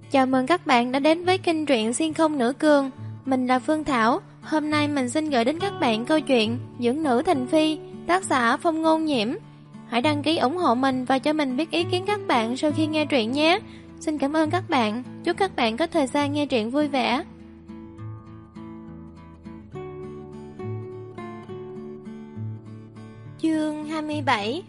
Chào mừng các bạn đã đến với kênh truyện Xuyên Không Nữ Cường. Mình là Phương Thảo. Hôm nay mình xin gửi đến các bạn câu chuyện Dưỡng Nữ Thành Phi, tác giả Phong Ngôn Nhiễm. Hãy đăng ký ủng hộ mình và cho mình biết ý kiến các bạn sau khi nghe truyện nhé. Xin cảm ơn các bạn. Chúc các bạn có thời gian nghe truyện vui vẻ. Chương 27.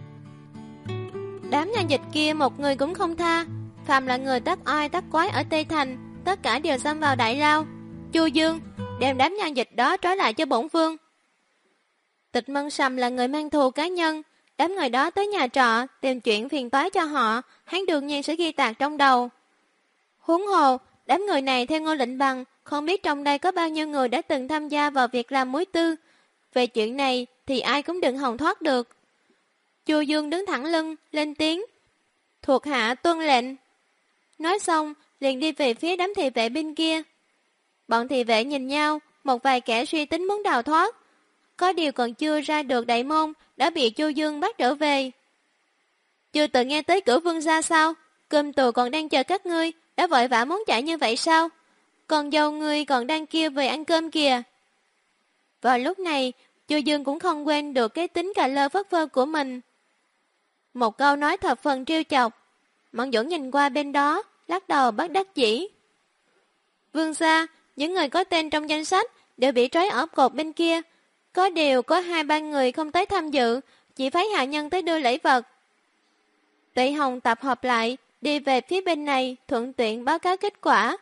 Đám nha dịch kia một người cũng không tha. Phàm là người tác oai tác quái ở Tây Thành, tất cả đều xâm vào Đại Lao. Chu Dương, đem đám nha dịch đó trói lại cho bổn vương. Tịch Mân Sầm là người mang thù cá nhân, đám người đó tới nhà trọ tìm chuyện phiền toái cho họ, hắn đương nhiên sẽ ghi tạc trong đầu. Huống hồ, đám người này theo Ngô Lệnh Bằng, không biết trong đây có bao nhiêu người đã từng tham gia vào việc làm muối tư. Về chuyện này thì ai cũng đừng hòng thoát được. Chu Dương đứng thẳng lưng, lên tiếng: "Thuộc hạ tuân lệnh." Nói xong, liền đi về phía đám thị vệ bên kia. Bọn thị vệ nhìn nhau, một vài kẻ suy tính muốn đào thoát. Có điều còn chưa ra được đại môn, đã bị Chu Dương bắt trở về. "Chưa từng nghe tới Cửu Vương gia sao? Cơm tù còn đang chờ các ngươi, đã vội vã muốn chạy như vậy sao? Còn dâu ngươi còn đang kia về ăn cơm kìa." Vào lúc này, Chu Dương cũng không quên được cái tính cà lơ phất phơ của mình. Một câu nói thập phần trêu chọc. Mẫn Duẩn nhìn qua bên đó, lắc đầu bất đắc dĩ. "Vương gia, những người có tên trong danh sách đều bị trói ở cột bên kia. Có điều có 2-3 người không tới tham dự, chỉ phái hạ nhân tới đưa lễ vật." Tị Hồng tập hợp lại, đi về phía bên này, thuận tiện báo cáo kết quả.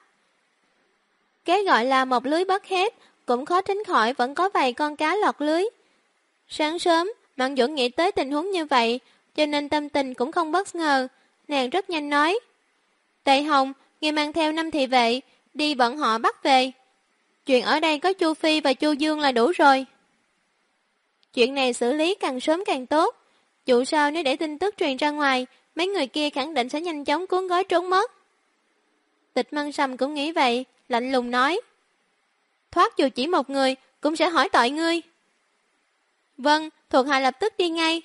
Cái gọi là một lưới bắt hết, cũng khó tránh khỏi vẫn có vài con cá lọt lưới. Sáng sớm, Mẫn Duẩn nghĩ tới tình huống như vậy, cho nên tâm tình cũng không bất ngờ. Nàng rất nhanh nói: "Tị Hồng, ngươi mang theo 5 thị vệ, đi bọn họ bắt về. Chuyện ở đây có Chu Phi và Chu Dương là đủ rồi." Chuyện này xử lý càng sớm càng tốt. Dù sao nếu để tin tức truyền ra ngoài, mấy người kia khẳng định sẽ nhanh chóng cuốn gói trốn mất. Tịch Mân Sầm cũng nghĩ vậy, lạnh lùng nói: "Thoát dù chỉ một người, cũng sẽ hỏi tội ngươi." "Vâng, thuộc hạ lập tức đi ngay."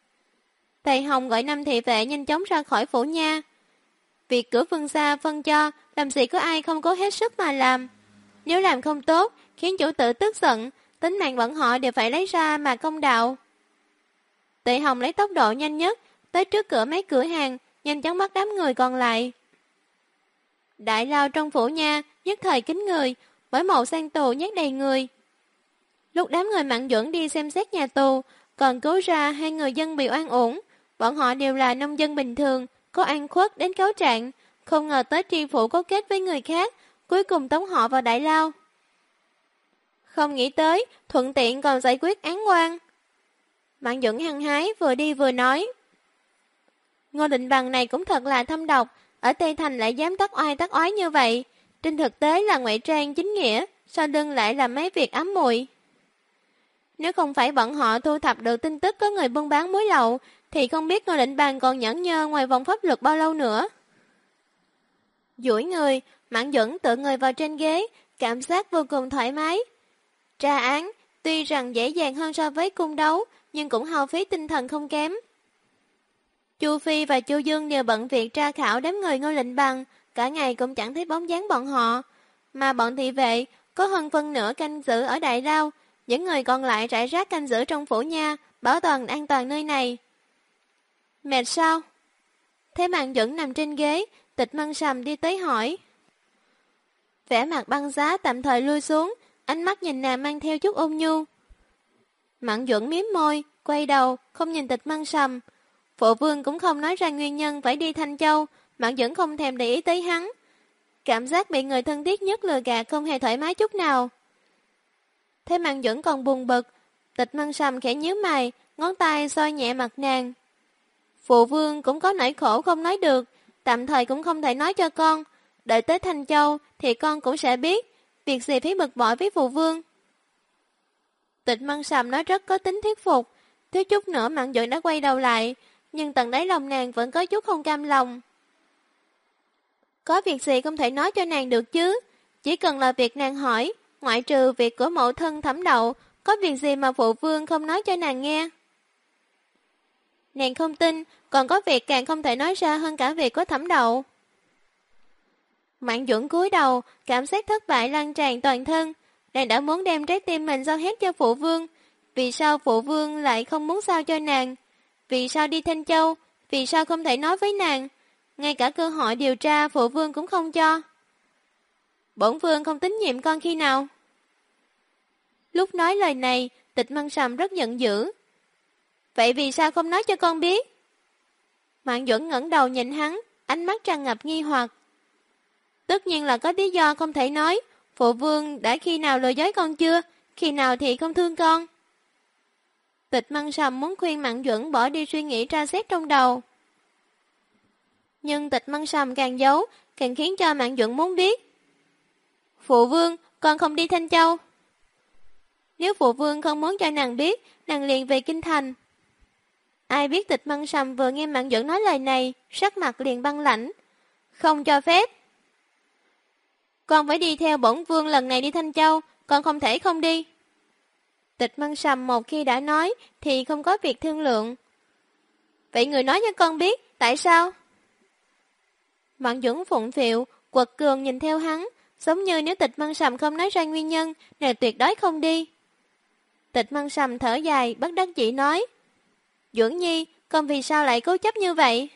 Tề Hồng gọi 5 thị vệ nhanh chóng ra khỏi phủ nha. Việc Cửu Vương gia phân cho, làm gì có ai không cố hết sức mà làm. Nếu làm không tốt, khiến chủ tử tức giận, tính mạng bọn họ đều phải lấy ra mà công đạo. Tề Hồng lấy tốc độ nhanh nhất, tới trước cửa mấy cửa hàng, nhanh chóng bắt đám người còn lại. Đại lao trong phủ nha, nhất thời kín người, bởi màu sang tù nhét đầy người. Lúc đám người Mạn Duẩn đi xem xét nhà tù, còn cứu ra 2 người dân bị oan uổng. Bọn họ đều là nông dân bình thường, có ăn khuất đến cáo trạng, không ngờ tới tri phủ cấu kết với người khác, cuối cùng tống họ vào đại lao. Không nghĩ tới, thuận tiện còn giải quyết án oan. Mạn Duẩn hăng hái vừa đi vừa nói: "Ngô Định Bằng này cũng thật là thâm độc, ở Tây Thành lại dám tác oái như vậy. Trên thực tế là ngụy trang chính nghĩa, sau lưng lại làm mấy việc ám muội. Nếu không phải bọn họ thu thập được tin tức có người buôn bán muối lậu, thì không biết Ngô Định Bằng còn nhẫn nhơ ngoài vòng pháp luật bao lâu nữa." Duỗi người, Mạn Duẩn tựa người vào trên ghế, cảm giác vô cùng thoải mái. Tra án, tuy rằng dễ dàng hơn so với cung đấu, nhưng cũng hao phí tinh thần không kém. Chu Phi và Chu Dương đều bận việc tra khảo đám người Ngô Lệnh Bằng, cả ngày cũng chẳng thấy bóng dáng bọn họ. Mà bọn thị vệ, có hơn phân nửa canh giữ ở Đại Lao, những người còn lại rải rác canh giữ trong phủ nha, bảo toàn an toàn nơi này. "Mệt sao?" Thấy Mạn Duẩn nằm trên ghế, Tịch Mân Sầm đi tới hỏi. Vẻ mặt băng giá tạm thời lui xuống, ánh mắt nhìn nàng mang theo chút ôn nhu. Mạn Duẩn mím môi, quay đầu, không nhìn Tịch Mân Sầm. Phụ vương cũng không nói ra nguyên nhân phải đi Thanh Châu, Mạn Duẩn không thèm để ý tới hắn. Cảm giác bị người thân thiết nhất lừa gạt không hề thoải mái chút nào. Thế Mạn Duẩn còn buồn bực, Tịch Mân Sầm khẽ nhíu mày, ngón tay xoa nhẹ mặt nàng. "Phụ vương cũng có nỗi khổ không nói được, tạm thời cũng không thể nói cho con. Đợi tới Thanh Châu thì con cũng sẽ biết, việc gì phải bực bội với phụ vương." Tịch Mân Sầm nói rất có tính thuyết phục, thiếu chút nữa Mạn Duẩn đã quay đầu lại, nhưng tận đáy lòng nàng vẫn có chút không cam lòng. Có việc gì không thể nói cho nàng được chứ? Chỉ cần là việc nàng hỏi, ngoại trừ việc của mẫu thân Thẩm Đậu, có việc gì mà phụ vương không nói cho nàng nghe? Nàng không tin, còn có việc càng không thể nói ra hơn cả việc của Thẩm Đậu. Mạn Duẩn cúi đầu, cảm giác thất bại lan tràn toàn thân. Nàng đã muốn đem trái tim mình giao hết cho phụ vương. Vì sao phụ vương lại không muốn giao cho nàng? Vì sao đi Thanh Châu? Vì sao không thể nói với nàng? Ngay cả cơ hội điều tra phụ vương cũng không cho. Bổn vương không tín nhiệm con khi nào? Lúc nói lời này, Tịch Măng Sầm rất giận dữ. Vậy vì sao không nói cho con biết? Mạn Duẩn ngẩng đầu nhìn hắn, ánh mắt tràn ngập nghi hoặc. Tất nhiên là có lý do không thể nói. Phụ vương đã khi nào lừa dối con chưa? Khi nào thì không thương con? Tịch Măng Sầm muốn khuyên Mạn Duẩn bỏ đi suy nghĩ tra xét trong đầu. Nhưng Tịch Măng Sầm càng giấu, càng khiến cho Mạn Duẩn muốn biết. Phụ vương, con không đi Thanh Châu. Nếu phụ vương không muốn cho nàng biết, nàng liền về Kinh Thành. Ai biết Tịch Măng Sầm vừa nghe Mạn Duẩn nói lời này, sắc mặt liền băng lãnh. Không cho phép. Con phải đi theo bổn vương lần này đi Thanh Châu, con không thể không đi. Tịch Măng Sầm một khi đã nói thì không có việc thương lượng. Vậy người nói cho con biết, tại sao? Mạn Duẩn phụng phịu, quật cường nhìn theo hắn, giống như nếu Tịch Măng Sầm không nói ra nguyên nhân, nàng tuyệt đối không đi. Tịch Măng Sầm thở dài, bất đắc dĩ nói. Duẩn Nhi, con vì sao lại cố chấp như vậy?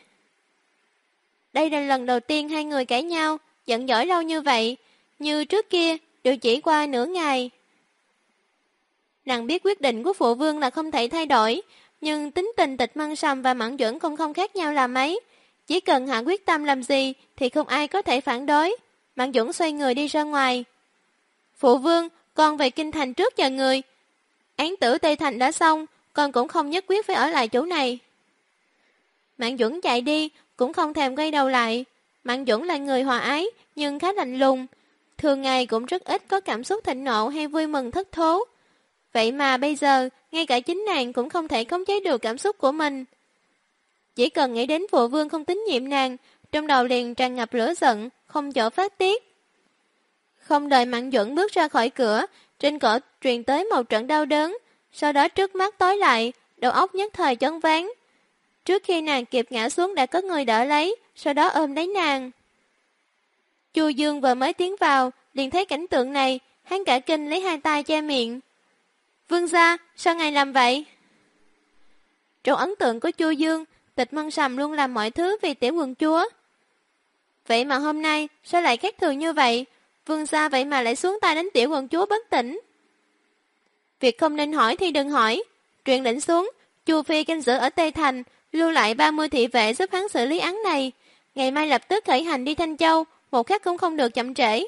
Đây là lần đầu tiên hai người cãi nhau, giận dỗi lâu như vậy, như trước kia, đều chỉ qua nửa ngày. Nàng biết quyết định của phụ vương là không thể thay đổi, nhưng tính tình Tịch Măng Sầm và Mạn Duẩn cũng không khác nhau là mấy. Chỉ cần hạ quyết tâm làm gì thì không ai có thể phản đối. Mạn Duẩn xoay người đi ra ngoài. Phụ vương, con về Kinh Thành trước chờ người. Án tử Tây Thành đã xong, con cũng không nhất quyết phải ở lại chỗ này. Mạn Duẩn chạy đi, cũng không thèm quay đầu lại. Mạn Duẩn là người hòa ái, nhưng khá lạnh lùng. Thường ngày cũng rất ít có cảm xúc thịnh nộ hay vui mừng thất thố. Vậy mà bây giờ, ngay cả chính nàng cũng không thể khống chế được cảm xúc của mình. Chỉ cần nghĩ đến phụ vương không tín nhiệm nàng, trong đầu liền tràn ngập lửa giận, không chỗ phát tiết. Không đợi Mạn Duẩn bước ra khỏi cửa, trên cổ truyền tới một trận đau đớn, sau đó trước mắt tối lại, đầu óc nhất thời choáng váng. Trước khi nàng kịp ngã xuống đã có người đỡ lấy, sau đó ôm lấy nàng. Chu Dương vừa mới tiến vào, liền thấy cảnh tượng này, hắn cả kinh lấy hai tay che miệng. Vương gia, sao ngài làm vậy? Trong ấn tượng của Chu Dương, Tịch Măng Sầm luôn làm mọi thứ vì tiểu quận chúa. Vậy mà hôm nay, sao lại khác thường như vậy? Vương gia vậy mà lại xuống tay đánh tiểu quận chúa bất tỉnh. Việc không nên hỏi thì đừng hỏi. Truyền lệnh xuống, Chu Phi canh giữ ở Tây Thành, lưu lại 30 thị vệ giúp hắn xử lý án này. Ngày mai lập tức khởi hành đi Thanh Châu, một khắc cũng không được chậm trễ.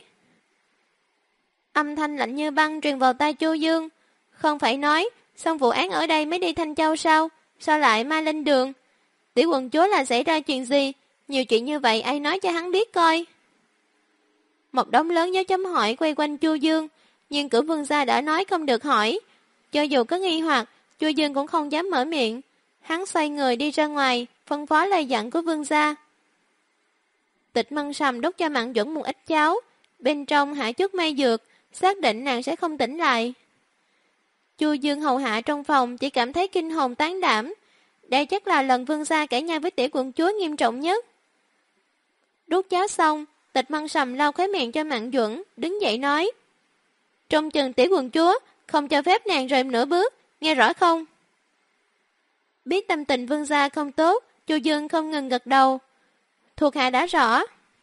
Âm thanh lạnh như băng truyền vào tai Chu Dương. Không phải nói, xong vụ án ở đây mới đi Thanh Châu sao? Sao lại mai lên đường? Tiểu quận chúa là xảy ra chuyện gì? Nhiều chuyện như vậy ai nói cho hắn biết coi. Một đống lớn dấu chấm hỏi quay quanh Chu Dương, nhưng cửu vương gia đã nói không được hỏi. Cho dù có nghi hoặc, Chu Dương cũng không dám mở miệng. Hắn xoay người đi ra ngoài, phân phó lời dặn của vương gia. Tịch Măng Sầm đút cho Mạn Duẩn một ít cháo, bên trong hạ chút mây dược, xác định nàng sẽ không tỉnh lại. Chu Dương hầu hạ trong phòng chỉ cảm thấy kinh hồn tán đảm. Đây chắc là lần vương gia cãi nhau với tiểu quận chúa nghiêm trọng nhất. Đút cháo xong, Tịch Măng Sầm lau khóe miệng cho Mạn Duẩn, đứng dậy nói. Trong chừng tiểu quận chúa, không cho phép nàng rời nửa bước, nghe rõ không? Biết tâm tình vương gia không tốt, Chu Dương không ngừng gật đầu. Thuộc hạ đã rõ.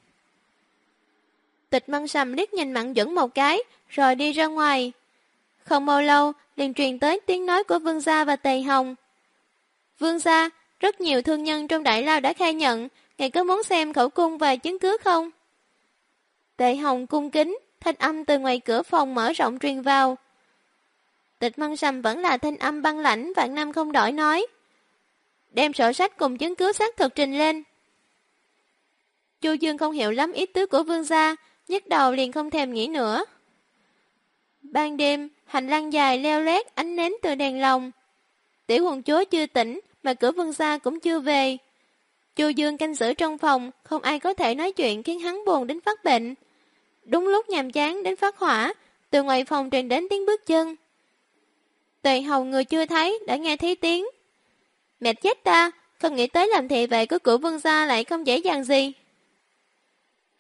Tịch Măng Sầm liếc nhìn Mạn Duẩn một cái, rồi đi ra ngoài. Không bao lâu, liền truyền tới tiếng nói của vương gia và Tề Hồng. Vương gia, rất nhiều thương nhân trong đại lao đã khai nhận, ngài có muốn xem khẩu cung và chứng cứ không? Tề Hồng cung kính, thanh âm từ ngoài cửa phòng mở rộng truyền vào. Tịch Măng Sầm vẫn là thanh âm băng lãnh vạn năm không đổi nói. Đem sổ sách cùng chứng cứ xác thực trình lên. Chu Dương không hiểu lắm ý tứ của vương gia, nhức đầu liền không thèm nghĩ nữa. Ban đêm, hành lang dài leo lét ánh nến từ đèn lồng. Tiểu quận chúa chưa tỉnh, mà cửa vương gia cũng chưa về. Chu Dương canh giữ trong phòng, không ai có thể nói chuyện khiến hắn buồn đến phát bệnh. Đúng lúc nhàm chán đến phát hỏa, từ ngoài phòng truyền đến tiếng bước chân. Tề Hầu người chưa thấy, đã nghe thấy tiếng. Mệt chết ta, không nghĩ tới làm thị vệ của cửu vương gia lại không dễ dàng gì.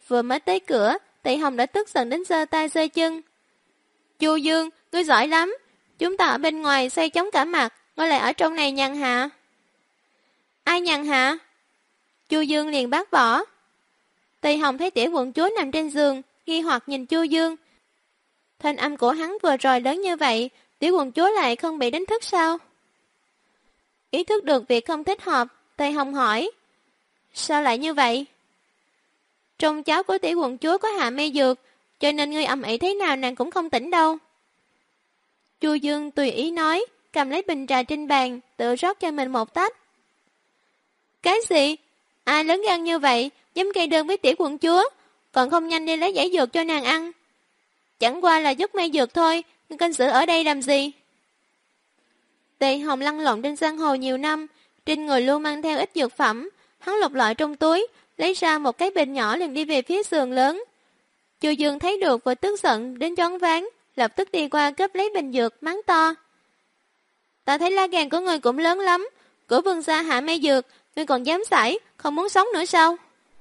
Vừa mới tới cửa, Tỳ Hồng đã tức giận đến giơ tay giơ chân. Chu Dương, ngươi giỏi lắm. Chúng ta ở bên ngoài xoay trống cả mặt, ngươi lại ở trong này nhàn hạ. Ai nhàn hạ? Chu Dương liền bác bỏ. Tỳ Hồng thấy tiểu quận chúa nằm trên giường, nghi hoặc nhìn Chu Dương. Thanh âm của hắn vừa rồi lớn như vậy, tiểu quận chúa lại không bị đánh thức sao? Ý thức được việc không thích hợp, Tỳ Hồng hỏi. Sao lại như vậy? Trong cháu của tiểu quận chúa có hạ mê dược, cho nên ngươi ầm ĩ thế nào nàng cũng không tỉnh đâu. Chu Dương tùy ý nói, cầm lấy bình trà trên bàn, tự rót cho mình một tách. Cái gì? Ai lớn gan như vậy, dám gây đơn với tiểu quận chúa, còn không nhanh đi lấy giải dược cho nàng ăn. Chẳng qua là giúp mê dược thôi, nhưng canh giữ ở đây làm gì? Tỳ Hồng lăn lộn trên giang hồ nhiều năm, trên người luôn mang theo ít dược phẩm, hắn lục lọi trong túi, lấy ra một cái bình nhỏ liền đi về phía giường lớn. Chu Dương thấy được và tức giận đến choáng váng, lập tức đi qua cướp lấy bình dược, mắng to. Ta thấy lá gan của ngươi cũng lớn lắm, của vương gia hạ mê dược, ngươi còn dám xài, không muốn sống nữa sao?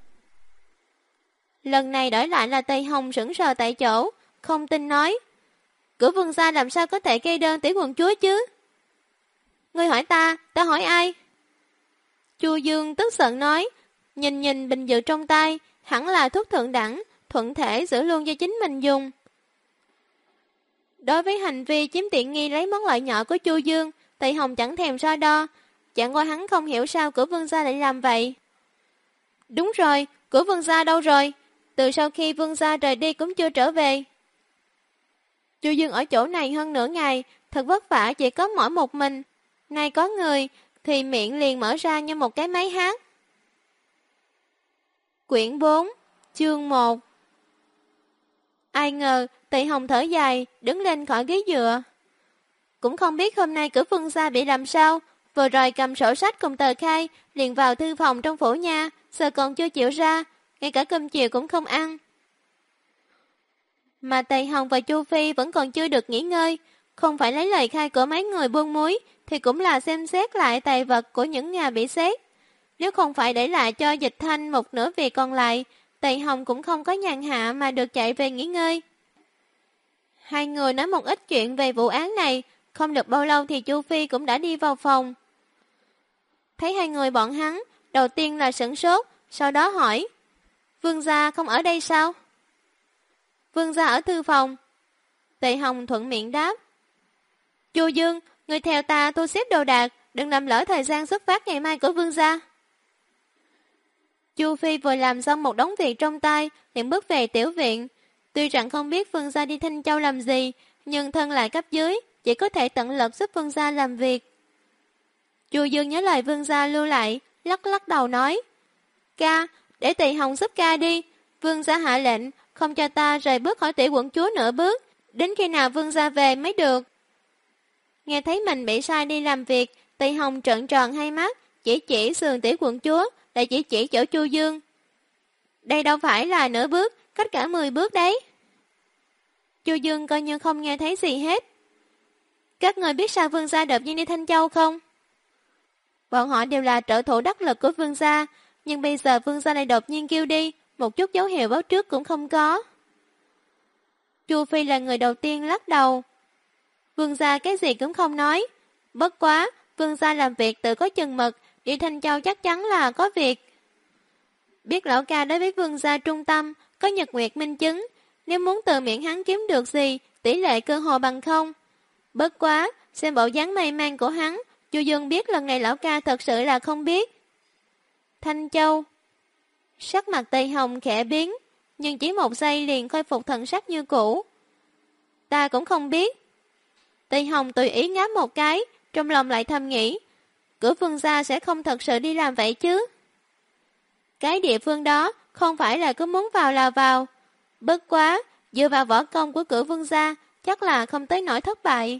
Lần này đổi lại là Tây Hồng sững sờ tại chỗ, không tin nói. Của vương gia làm sao có thể gây đơn tiểu quận chúa chứ? Ngươi hỏi ta hỏi ai? Chu Dương tức giận nói, nhìn bình dược trong tay, hẳn là thuốc thượng đẳng, thuận thể giữ luôn cho chính mình dùng. Đối với hành vi chiếm tiện nghi lấy món lợi nhỏ của Chu Dương, Tây Hồng chẳng thèm so đo, chẳng qua hắn không hiểu sao của vương gia lại làm vậy. Đúng rồi, của vương gia đâu rồi? Từ sau khi vương gia rời đi cũng chưa trở về. Chu Dương ở chỗ này hơn nửa ngày, thật vất vả chỉ có mỗi một mình. Nay có người, thì miệng liền mở ra như một cái máy hát. Quyển 4, chương 1. Ai ngờ, Tỳ Hồng thở dài, đứng lên khỏi ghế dựa. Cũng không biết hôm nay cửa vương gia bị làm sao, vừa rồi cầm sổ sách cùng tờ khai, liền vào thư phòng trong phủ nha, giờ còn chưa chịu ra, ngay cả cơm chiều cũng không ăn. Mà Tỳ Hồng và Chu Phi vẫn còn chưa được nghỉ ngơi, không phải lấy lời khai của mấy người buôn muối, thì cũng là xem xét lại tài vật của những nhà bị xét. Nếu không phải để lại cho Dịch Thanh một nửa việc còn lại, Tỳ Hồng cũng không có nhàn hạ mà được chạy về nghỉ ngơi. Hai người nói một ít chuyện về vụ án này, không được bao lâu thì Chu Phi cũng đã đi vào phòng. Thấy hai người bọn hắn, đầu tiên là sửng sốt, sau đó hỏi, vương gia không ở đây sao? Vương gia ở thư phòng. Tỳ Hồng thuận miệng đáp. Chu Dương, người theo ta thu xếp đồ đạc, đừng làm lỡ thời gian xuất phát ngày mai của vương gia. Chu Phi vừa làm xong một đống việc trong tay, liền bước về tiểu viện. Tuy rằng không biết vương gia đi Thanh Châu làm gì, nhưng thân lại cấp dưới, chỉ có thể tận lực giúp vương gia làm việc. Chu Dương nhớ lời vương gia lưu lại, lắc lắc đầu nói. Ca, để Tỳ Hồng giúp ca đi. Vương gia hạ lệnh, không cho ta rời bước khỏi tiểu quận chúa nửa bước, đến khi nào vương gia về mới được. Nghe thấy mình bị sai đi làm việc, Tỳ Hồng trợn tròn hai mắt, chỉ sườn tiểu quận chúa, lại chỉ chỗ Chu Dương. Đây đâu phải là nửa bước, cách cả 10 bước đấy. Chu Dương coi như không nghe thấy gì hết. Các người biết sao vương gia đột nhiên đi Thanh Châu không? Bọn họ đều là trợ thủ đắc lực của vương gia, nhưng bây giờ vương gia lại đột nhiên kêu đi, một chút dấu hiệu báo trước cũng không có. Chu Phi là người đầu tiên lắc đầu. Vương gia cái gì cũng không nói. Bất quá, vương gia làm việc tự có chừng mực, đi Thanh Châu chắc chắn là có việc. Biết lão ca đối với vương gia trung tâm, có nhật nguyệt minh chứng, nếu muốn từ miệng hắn kiếm được gì, tỷ lệ cơ hội bằng không. Bất quá, xem bộ dáng mê man của hắn, Chu Dương biết lần này lão ca thật sự là không biết. Thanh Châu. Sắc mặt Tây Hồng khẽ biến, nhưng chỉ một giây liền khôi phục thần sắc như cũ. Ta cũng không biết. Tây Hồng tùy ý ngáp một cái, trong lòng lại thầm nghĩ, cửa vương gia sẽ không thật sự đi làm vậy chứ. Cái địa phương đó không phải là cứ muốn vào là vào. Bất quá, dựa vào võ công của cửa vương gia, chắc là không tới nỗi thất bại.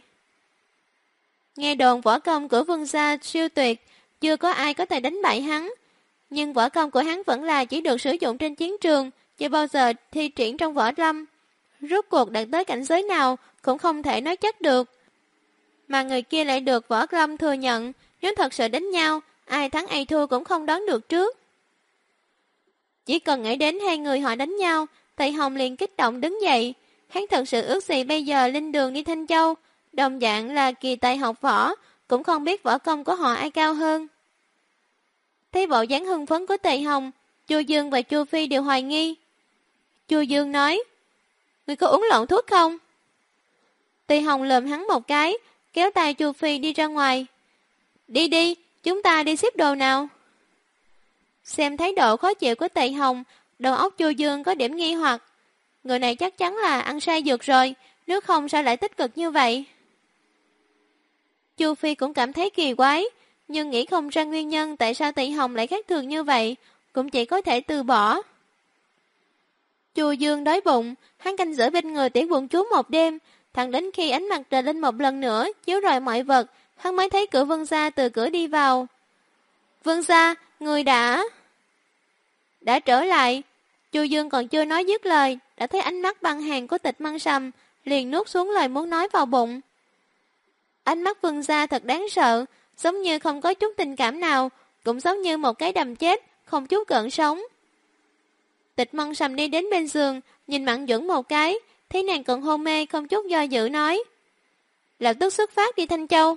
Nghe đồn võ công của vương gia siêu tuyệt, chưa có ai có thể đánh bại hắn. Nhưng võ công của hắn vẫn là chỉ được sử dụng trên chiến trường, chưa bao giờ thi triển trong võ lâm. Rốt cuộc đạt tới cảnh giới nào cũng không thể nói chắc được. Mà người kia lại được võ lâm thừa nhận, nếu thật sự đánh nhau, ai thắng ai thua cũng không đoán được trước. Chỉ cần nghĩ đến hai người họ đánh nhau, Tây Hồng liền kích động đứng dậy. Hắn thật sự ước gì bây giờ lên đường đi Thanh Châu, đồng dạng là kỳ tài học võ, cũng không biết võ công của họ ai cao hơn. Thấy bộ dáng hưng phấn của Tây Hồng, Chu Dương và Chu Phi đều hoài nghi. Chu Dương nói, người có uống lộn thuốc không? Tây Hồng lườm hắn một cái, kéo tay Chu Phi đi ra ngoài. Đi đi, chúng ta đi xếp đồ nào. Xem thái độ khó chịu của Tây Hồng, đầu óc Chu Dương có điểm nghi hoặc. Người này chắc chắn là ăn sai dược rồi, nếu không sao lại tích cực như vậy. Chu Phi cũng cảm thấy kỳ quái, nhưng nghĩ không ra nguyên nhân tại sao Tây Hồng lại khác thường như vậy, cũng chỉ có thể từ bỏ. Chu Dương đói bụng, hắn canh giữ bên người tiểu quận chúa một đêm, thẳng đến khi ánh mặt trời lên một lần nữa, chiếu rọi mọi vật, hắn mới thấy cửa Vương gia từ cửa đi vào. Vương gia, người đã trở lại. Chu Dương còn chưa nói dứt lời, đã thấy ánh mắt băng hàng của Tịch Măng Sầm, liền nuốt xuống lời muốn nói vào bụng. Ánh mắt Vương gia thật đáng sợ, giống như không có chút tình cảm nào, cũng giống như một cái đầm chết, không chút gợn sóng. Tịch Măng Sầm đi đến bên giường, nhìn Mạn Duẩn một cái, thấy nàng còn hôn mê, không chút do dự nói. Lập tức xuất phát đi Thanh Châu.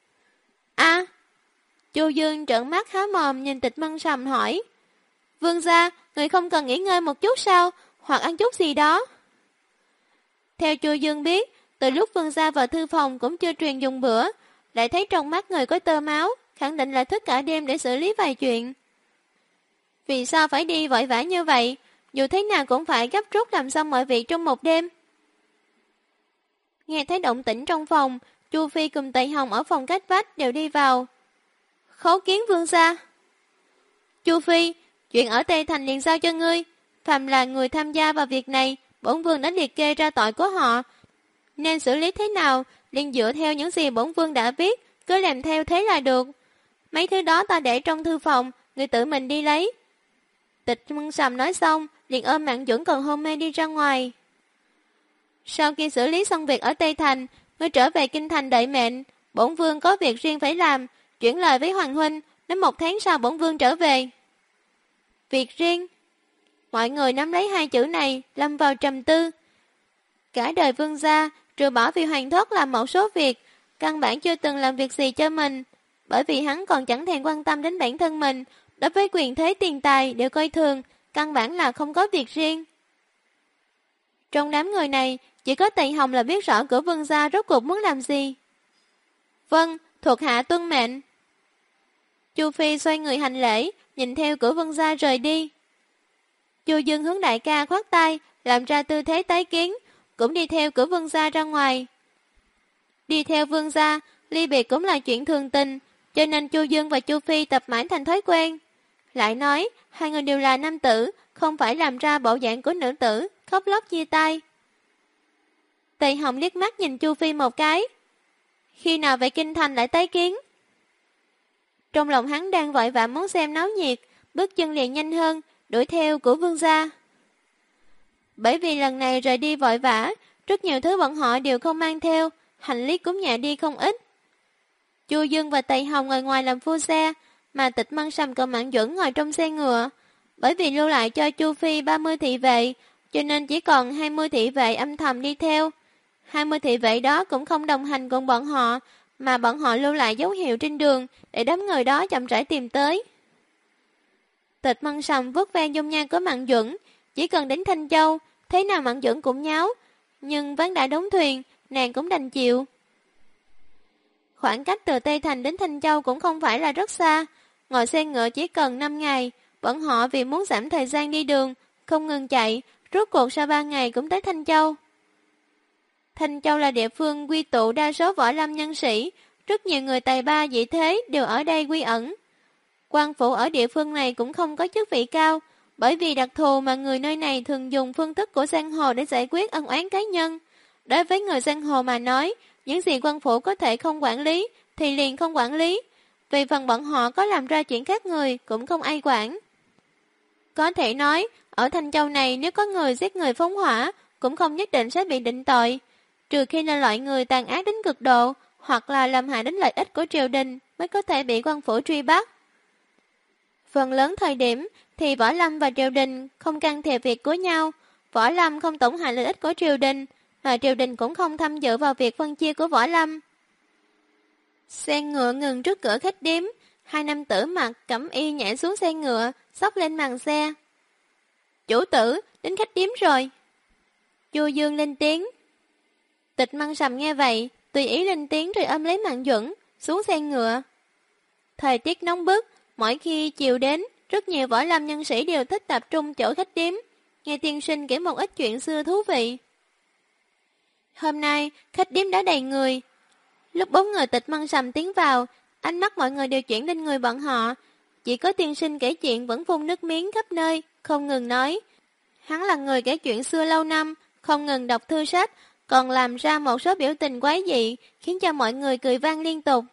Chu Dương trợn mắt há mồm nhìn Tịch Măng Sầm hỏi. Vương gia, người không cần nghỉ ngơi một chút sao, hoặc ăn chút gì đó? Theo Chu Dương biết, từ lúc Vương gia vào thư phòng cũng chưa truyền dùng bữa, lại thấy trong mắt người có tơ máu, khẳng định là thức cả đêm để xử lý vài chuyện. Vì sao phải đi vội vã như vậy, dù thế nào cũng phải gấp rút làm xong mọi việc trong một đêm? Nghe thấy động tĩnh trong phòng, Chu Phi cùng Tây Hồng ở phòng cách vách đều đi vào. Khấu kiến Vương gia. Chu Phi, chuyện ở Tây Thành liền giao cho ngươi, phàm là người tham gia vào việc này, bổn vương đã liệt kê ra tội của họ, nên xử lý thế nào liền dựa theo những gì bổn vương đã viết, cứ làm theo thế là được. Mấy thứ đó ta để trong thư phòng, người tự mình đi lấy. Tịch Măng Sầm nói xong, liền ôm Mạn Duẩn còn hôn mê đi ra ngoài. Sau khi xử lý xong việc ở Tây Thành, ngươi trở về Kinh Thành đợi mệnh, bổn vương có việc riêng phải làm, chuyển lời với Hoàng huynh, đến 1 tháng sau bổn vương trở về. Việc riêng. Mọi người nắm lấy hai chữ này, lâm vào trầm tư. Cả đời vương gia, trừ bỏ vì Hoàng thất làm một số việc, căn bản chưa từng làm việc gì cho mình, bởi vì hắn còn chẳng thèm quan tâm đến bản thân mình, đối với quyền thế tiền tài đều coi thường, căn bản là không có việc riêng. Trong đám người này, chỉ có Tây Hồng là biết rõ cửa vương gia rốt cuộc muốn làm gì. Vâng, thuộc hạ tuân mệnh. Chu Phi xoay người hành lễ, nhìn theo cửa vương gia rời đi. Chu Dương hướng đại ca khoát tay, làm ra tư thế tái kiến, cũng đi theo cửa vương gia ra ngoài. Đi theo vương gia, ly biệt cũng là chuyện thường tình, cho nên Chu Dương và Chu Phi tập mãi thành thói quen. Lại nói, hai người đều là nam tử, không phải làm ra bộ dạng của nữ tử, khóc lóc chia tay. Tây Hồng liếc mắt nhìn Chu Phi một cái. Khi nào về Kinh Thành lại tái kiến? Trong lòng hắn đang vội vã muốn xem náo nhiệt, bước chân liền nhanh hơn, đuổi theo của vương gia. Bởi vì lần này rời đi vội vã, rất nhiều thứ bọn họ đều không mang theo, hành lý cũng nhẹ đi không ít. Chu Dương và Tây Hồng ngồi ngoài làm phu xe, mà Tịch Măng Sầm cùng Mạn Duẩn ngồi trong xe ngựa. Bởi vì lưu lại cho Chu Phi 30 thị vệ, cho nên chỉ còn 20 thị vệ âm thầm đi theo. 20 thị vệ đó cũng không đồng hành cùng bọn họ, mà bọn họ lưu lại dấu hiệu trên đường để đám người đó chậm rãi tìm tới. Tịch Măng Sầm vuốt ve dung nhan của Mạn Duẩn, chỉ cần đến Thanh Châu, thế nào Mạn Duẩn cũng nháo, nhưng ván đã đóng thuyền, nàng cũng đành chịu. Khoảng cách từ Tây Thành đến Thanh Châu cũng không phải là rất xa, ngồi xe ngựa chỉ cần 5 ngày, bọn họ vì muốn giảm thời gian đi đường, không ngừng chạy, rốt cuộc sau 3 ngày cũng tới Thanh Châu. Thanh Châu là địa phương quy tụ đa số võ lâm nhân sĩ, rất nhiều người tài ba vị thế đều ở đây quy ẩn. Quan phủ ở địa phương này cũng không có chức vị cao, bởi vì đặc thù mà người nơi này thường dùng phương thức của giang hồ để giải quyết ân oán cá nhân. Đối với người giang hồ mà nói, những gì quan phủ có thể không quản lý thì liền không quản lý, vì phần bọn họ có làm ra chuyện khác người cũng không ai quản. Có thể nói, ở Thanh Châu này nếu có người giết người phóng hỏa, cũng không nhất định sẽ bị định tội, trừ khi là loại người tàn ác đến cực độ, hoặc là làm hại đến lợi ích của triều đình mới có thể bị quan phủ truy bắt. Phần lớn thời điểm, thì Võ Lâm và triều đình không can thiệp việc của nhau, Võ Lâm không tổn hại lợi ích của triều đình, mà triều đình cũng không tham dự vào việc phân chia của Võ Lâm. Xe ngựa ngừng trước cửa khách điếm, hai nam tử mặc cẩm y nhảy xuống xe ngựa, xốc lên màn xe. Chủ tử, đến khách điếm rồi. Chu Dương lên tiếng. Tịch Măng Sầm nghe vậy, tùy ý lên tiếng rồi ôm lấy Mạng Duẩn, xuống xe ngựa. Thời tiết nóng bức, mỗi khi chiều đến, rất nhiều võ lâm nhân sĩ đều thích tập trung chỗ khách điếm, nghe tiên sinh kể một ít chuyện xưa thú vị. Hôm nay, khách điếm đã đầy người. Lúc bốn người Tịch Măng Sầm tiến vào, ánh mắt mọi người đều chuyển lên người bọn họ. Chỉ có tiên sinh kể chuyện vẫn phun nước miếng khắp nơi, không ngừng nói. Hắn là người kể chuyện xưa lâu năm, không ngừng đọc thư sách, còn làm ra một số biểu tình quái dị, khiến cho mọi người cười vang liên tục.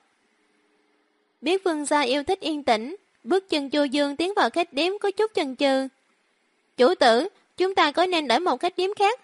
Biết vương gia yêu thích yên tĩnh, bước chân Chu Dương tiến vào khách điếm có chút chần chừ. Chủ tử, chúng ta có nên đổi một khách điếm khác?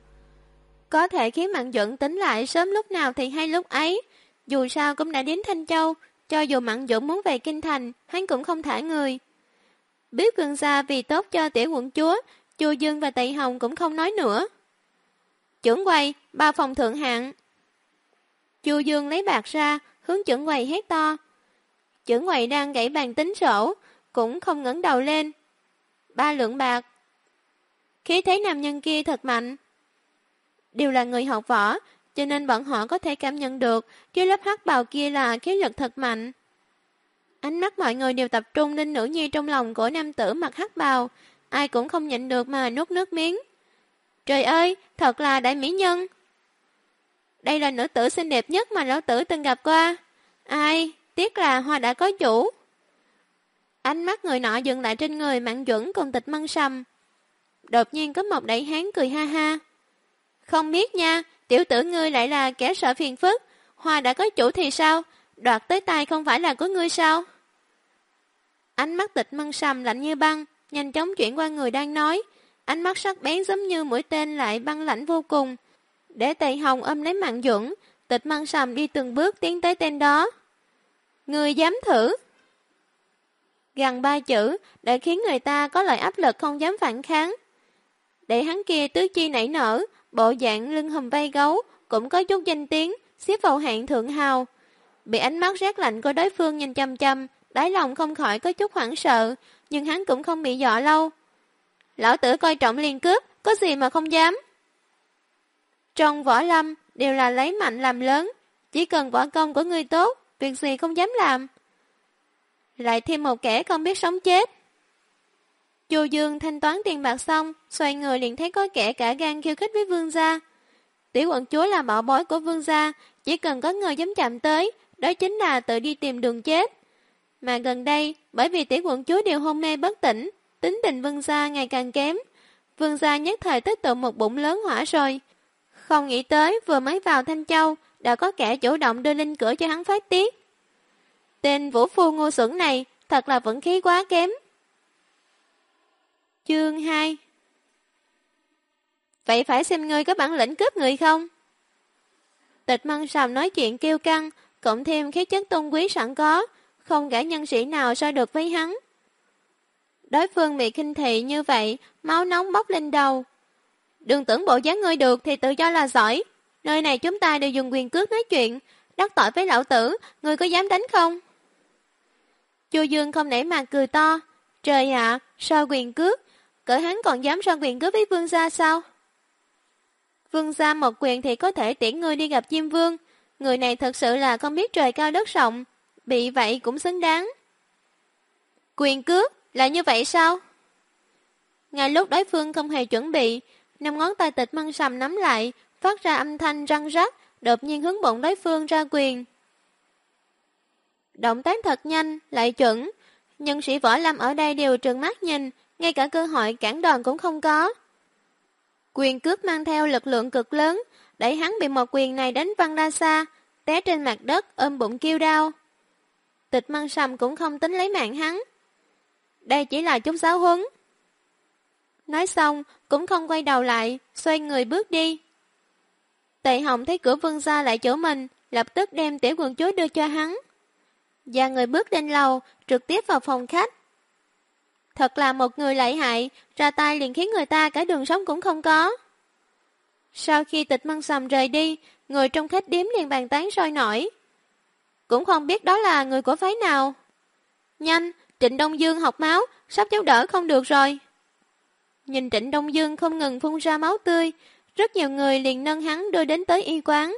Có thể khiến Mạn Duẩn tính lại sớm lúc nào thì hay lúc ấy. Dù sao cũng đã đến Thanh Châu, cho dù Mạn Duẩn muốn về Kinh Thành, hắn cũng không thả người. Biết vương gia vì tốt cho tiểu quận chúa, Chu Dương và Tây Hồng cũng không nói nữa. Trưởng quầy, 3 phòng thượng hạng. Chu Dương lấy bạc ra, hướng trưởng quầy hét to. Trưởng quầy đang gãy bàn tính sổ, cũng không ngẩng đầu lên. 3 lượng bạc. Khí thế nam nhân kia thật mạnh. Đều là người học võ, cho nên bọn họ có thể cảm nhận được dưới lớp hắc bào kia là khí lực thật mạnh. Ánh mắt mọi người đều tập trung lên nữ nhi trong lòng của nam tử mặc hắc bào, ai cũng không nhịn được mà nuốt nước miếng. Trời ơi, thật là đại mỹ nhân. Đây là nữ tử xinh đẹp nhất mà lão tử từng gặp qua. Ai, tiếc là hoa đã có chủ. Ánh mắt người nọ dừng lại trên người Mạn Duẩn cùng Tịch Măng Sầm. Đột nhiên có một đại hán cười ha ha. Không biết nha, tiểu tử ngươi lại là kẻ sợ phiền phức. Hoa đã có chủ thì sao? Đoạt tới tay không phải là của ngươi sao? Ánh mắt Tịch Măng Sầm lạnh như băng, nhanh chóng chuyển qua người đang nói. Ánh mắt sắc bén giống như mũi tên lại băng lãnh vô cùng. Để Tây Hồng ôm lấy Mạn Duẩn, Tịch Măng Sầm đi từng bước tiến tới tên đó. Ngươi dám thử? Gần 3 chữ đã khiến người ta có loại áp lực không dám phản kháng. Để hắn kia tứ chi nảy nở, bộ dạng lưng hùm vai gấu, cũng có chút danh tiếng, xếp vào hạng thượng hào. Bị ánh mắt rét lạnh của đối phương nhìn chăm chăm, đáy lòng không khỏi có chút hoảng sợ, nhưng hắn cũng không bị dọa lâu. Lão tử coi trọng liên cướp, có gì mà không dám. Trong võ lâm đều là lấy mạnh làm lớn, chỉ cần võ công của người tốt, việc gì không dám làm. Lại thêm một kẻ không biết sống chết. Chu Dương thanh toán tiền bạc xong, xoay người liền thấy có kẻ cả gan khiêu khích với vương gia. Tiểu quận chúa là bảo bối của vương gia, chỉ cần có người dám chạm tới, đó chính là tự đi tìm đường chết. Mà gần đây, bởi vì tiểu quận chúa đều hôn mê bất tỉnh, tính tình vương gia ngày càng kém. Vương gia nhất thời tích tụ một bụng lớn hỏa rồi. Không nghĩ tới vừa mới vào Thanh Châu, đã có kẻ chủ động đưa linh cửa cho hắn phát tiết. Tên vũ phu ngu xuẩn này thật là vận khí quá kém. Chương 2. Vậy phải xem ngươi có bản lĩnh cướp người không? Tịch Măng Sầm nói chuyện kiêu căng, cộng thêm khí chất tôn quý sẵn có, không gã nhân sĩ nào so được với hắn. Đối phương bị khinh thị như vậy, máu nóng bốc lên đầu. Đừng tưởng bộ dáng ngươi được thì tự cho là giỏi. Nơi này chúng ta đều dùng quyền cước nói chuyện, đắc tội với lão tử, ngươi có dám đánh không? Chu Dương không nể mặt cười to. Trời ạ, so quyền cước, cỡ hắn còn dám so quyền cước với vương gia sao? Vương gia một quyền thì có thể tiễn ngươi đi gặp Diêm Vương. Người này thật sự là không biết trời cao đất rộng, bị vậy cũng xứng đáng. Quyền cước, là như vậy sao? Ngay lúc đối phương không hề chuẩn bị, 5 ngón tay Tịch Măng Sầm nắm lại, phát ra âm thanh răng rắc, đột nhiên hướng bụng đối phương ra quyền. Động tác thật nhanh, lại chuẩn. Nhân sĩ võ lâm ở đây đều trừng mắt nhìn, ngay cả cơ hội cản đòn cũng không có. Quyền cước mang theo lực lượng cực lớn, đẩy hắn bị một quyền này đánh văng ra xa, té trên mặt đất ôm bụng kêu đau. Tịch Măng Sầm cũng không tính lấy mạng hắn. Đây chỉ là chút giáo huấn. Nói xong, cũng không quay đầu lại, xoay người bước đi. Tề Hồng thấy cửa vương gia lại chỗ mình, lập tức đem tiểu quận chúa đưa cho hắn. Và người bước lên lầu, trực tiếp vào phòng khách. Thật là một người lợi hại, ra tay liền khiến người ta cả đường sống cũng không có. Sau khi Tịch Măng Sầm rời đi, người trong khách điếm liền bàn tán sôi nổi. Cũng không biết đó là người của phái nào. Nhanh, Trịnh Đông Dương học máu, sắp chống đỡ không được rồi. Nhìn Trịnh Đông Dương không ngừng phun ra máu tươi, rất nhiều người liền nâng hắn đưa đến tới y quán.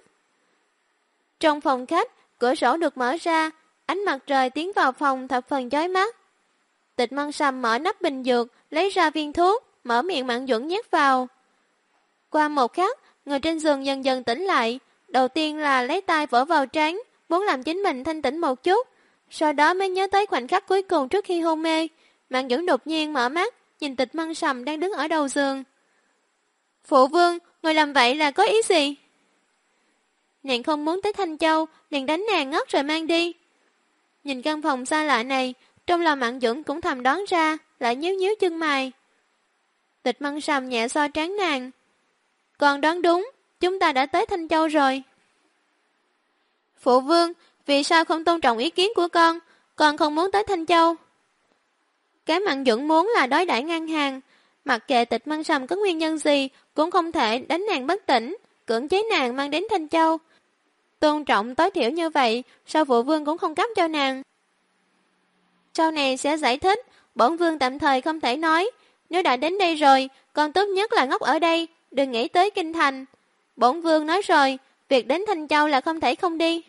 Trong phòng khách, cửa sổ được mở ra, ánh mặt trời tiến vào phòng thập phần chói mắt. Tịch Măng Sầm mở nắp bình dược, lấy ra viên thuốc, mở miệng Mạn Duẩn nhét vào. Qua một khắc, người trên giường dần dần tỉnh lại, đầu tiên là lấy tay vỗ vào trán, muốn làm chính mình thanh tĩnh một chút, sau đó mới nhớ tới khoảnh khắc cuối cùng trước khi hôn mê. Mạn Duẩn đột nhiên mở mắt, nhìn Tịch Măng Sầm đang đứng ở đầu giường. Phụ vương, người làm vậy là có ý gì? Nàng không muốn tới Thanh Châu, liền đánh nàng ngất rồi mang đi. Nhìn căn phòng xa lạ này, trong lòng Mạn Duẩn cũng thầm đoán ra, lại nhíu nhíu chân mày. Tịch Măng Sầm nhẹ so trán nàng. Con đoán đúng, chúng ta đã tới Thanh Châu rồi. Phụ vương, vì sao không tôn trọng ý kiến của con không muốn tới Thanh Châu. Cái Mạn Duẩn muốn là đối đãi ngang hàng, mặc kệ Tịch Măng Sầm có nguyên nhân gì, cũng không thể đánh nàng bất tỉnh, cưỡng chế nàng mang đến Thanh Châu. Tôn trọng tối thiểu như vậy, sao phụ vương cũng không cấp cho nàng? Sau này sẽ giải thích, bổn vương tạm thời không thể nói. Nếu đã đến đây rồi, con tốt nhất là ngốc ở đây, đừng nghĩ tới kinh thành. Bổn vương nói rồi, việc đến Thanh Châu là không thể không đi.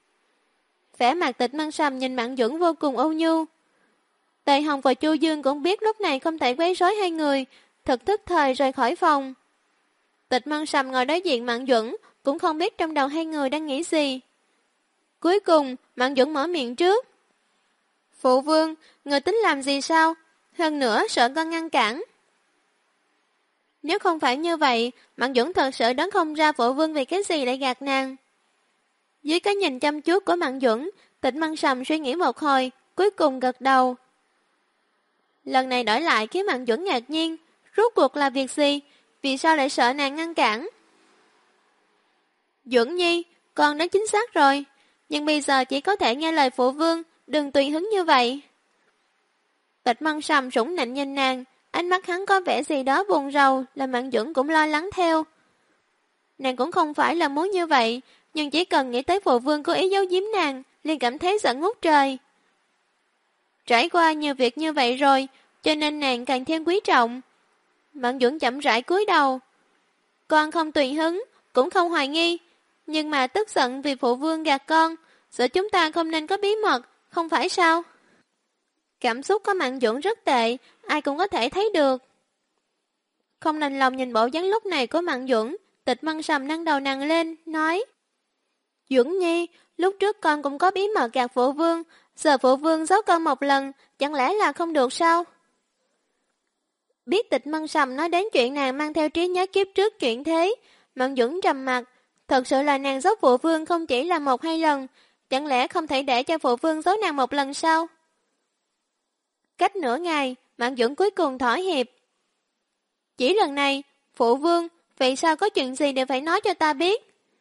Vẻ mặt Tịch Măng Sầm nhìn Mạn Duẩn vô cùng ôn nhu. Tề Hồng và Chu Dương cũng biết lúc này không thể quấy rối hai người, thật thức thời rời khỏi phòng. Tịch Măng Sầm ngồi đối diện Mạn Duẩn, cũng không biết trong đầu hai người đang nghĩ gì. Cuối cùng, Mạn Duẩn mở miệng trước. Phụ vương, người tính làm gì sao? Hơn nữa sợ con ngăn cản. Nếu không phải như vậy, Mạn Duẩn thật sự đoán không ra phụ vương vì cái gì lại gạt nàng. Dưới cái nhìn chăm chú của Mạn Duẩn, Tịch Măng Sầm suy nghĩ một hồi, cuối cùng gật đầu. Lần này đổi lại khiến Mạn Duẩn ngạc nhiên, rốt cuộc là việc gì? Vì sao lại sợ nàng ngăn cản? Duẩn Nhi, con đã chính xác rồi, nhưng bây giờ chỉ có thể nghe lời phụ vương, đừng tùy hứng như vậy. Tịch Măng Sầm sủng nịnh nhìn nàng, ánh mắt hắn có vẻ gì đó buồn rầu, làm Mạn Duẩn cũng lo lắng theo. Nàng cũng không phải là muốn như vậy, nhưng chỉ cần nghĩ tới phụ vương cố ý giấu giếm nàng, liền cảm thấy giận ngút trời. Trải qua nhiều việc như vậy rồi, cho nên nàng càng thêm quý trọng. Mạn Duẩn chậm rãi cúi đầu. Con không tùy hứng, cũng không hoài nghi, nhưng mà tức giận vì phụ vương gạt con, sợ chúng ta không nên có bí mật, không phải sao? Cảm xúc của Mạn Duẩn rất tệ, ai cũng có thể thấy được. Không đành lòng nhìn bộ dáng lúc này của Mạn Duẩn, Tịch Măng Sầm nâng đầu nàng lên, nói: Duẩn Nhi, lúc trước con cũng có bí mật gạt phụ vương, giờ phụ vương giấu con một lần, chẳng lẽ là không được sao? Biết Tịch Măng Sầm nói đến chuyện nàng mang theo trí nhớ kiếp trước chuyện thế, Mạn Duẩn trầm mặt, thật sự là nàng giấu phụ vương không chỉ là một hai lần, chẳng lẽ không thể để cho phụ vương giấu nàng một lần sao? Cách nửa ngày, Mạn Duẩn cuối cùng thỏa hiệp. Chỉ lần này, phụ vương, vậy sao có chuyện gì đều phải nói cho ta biết?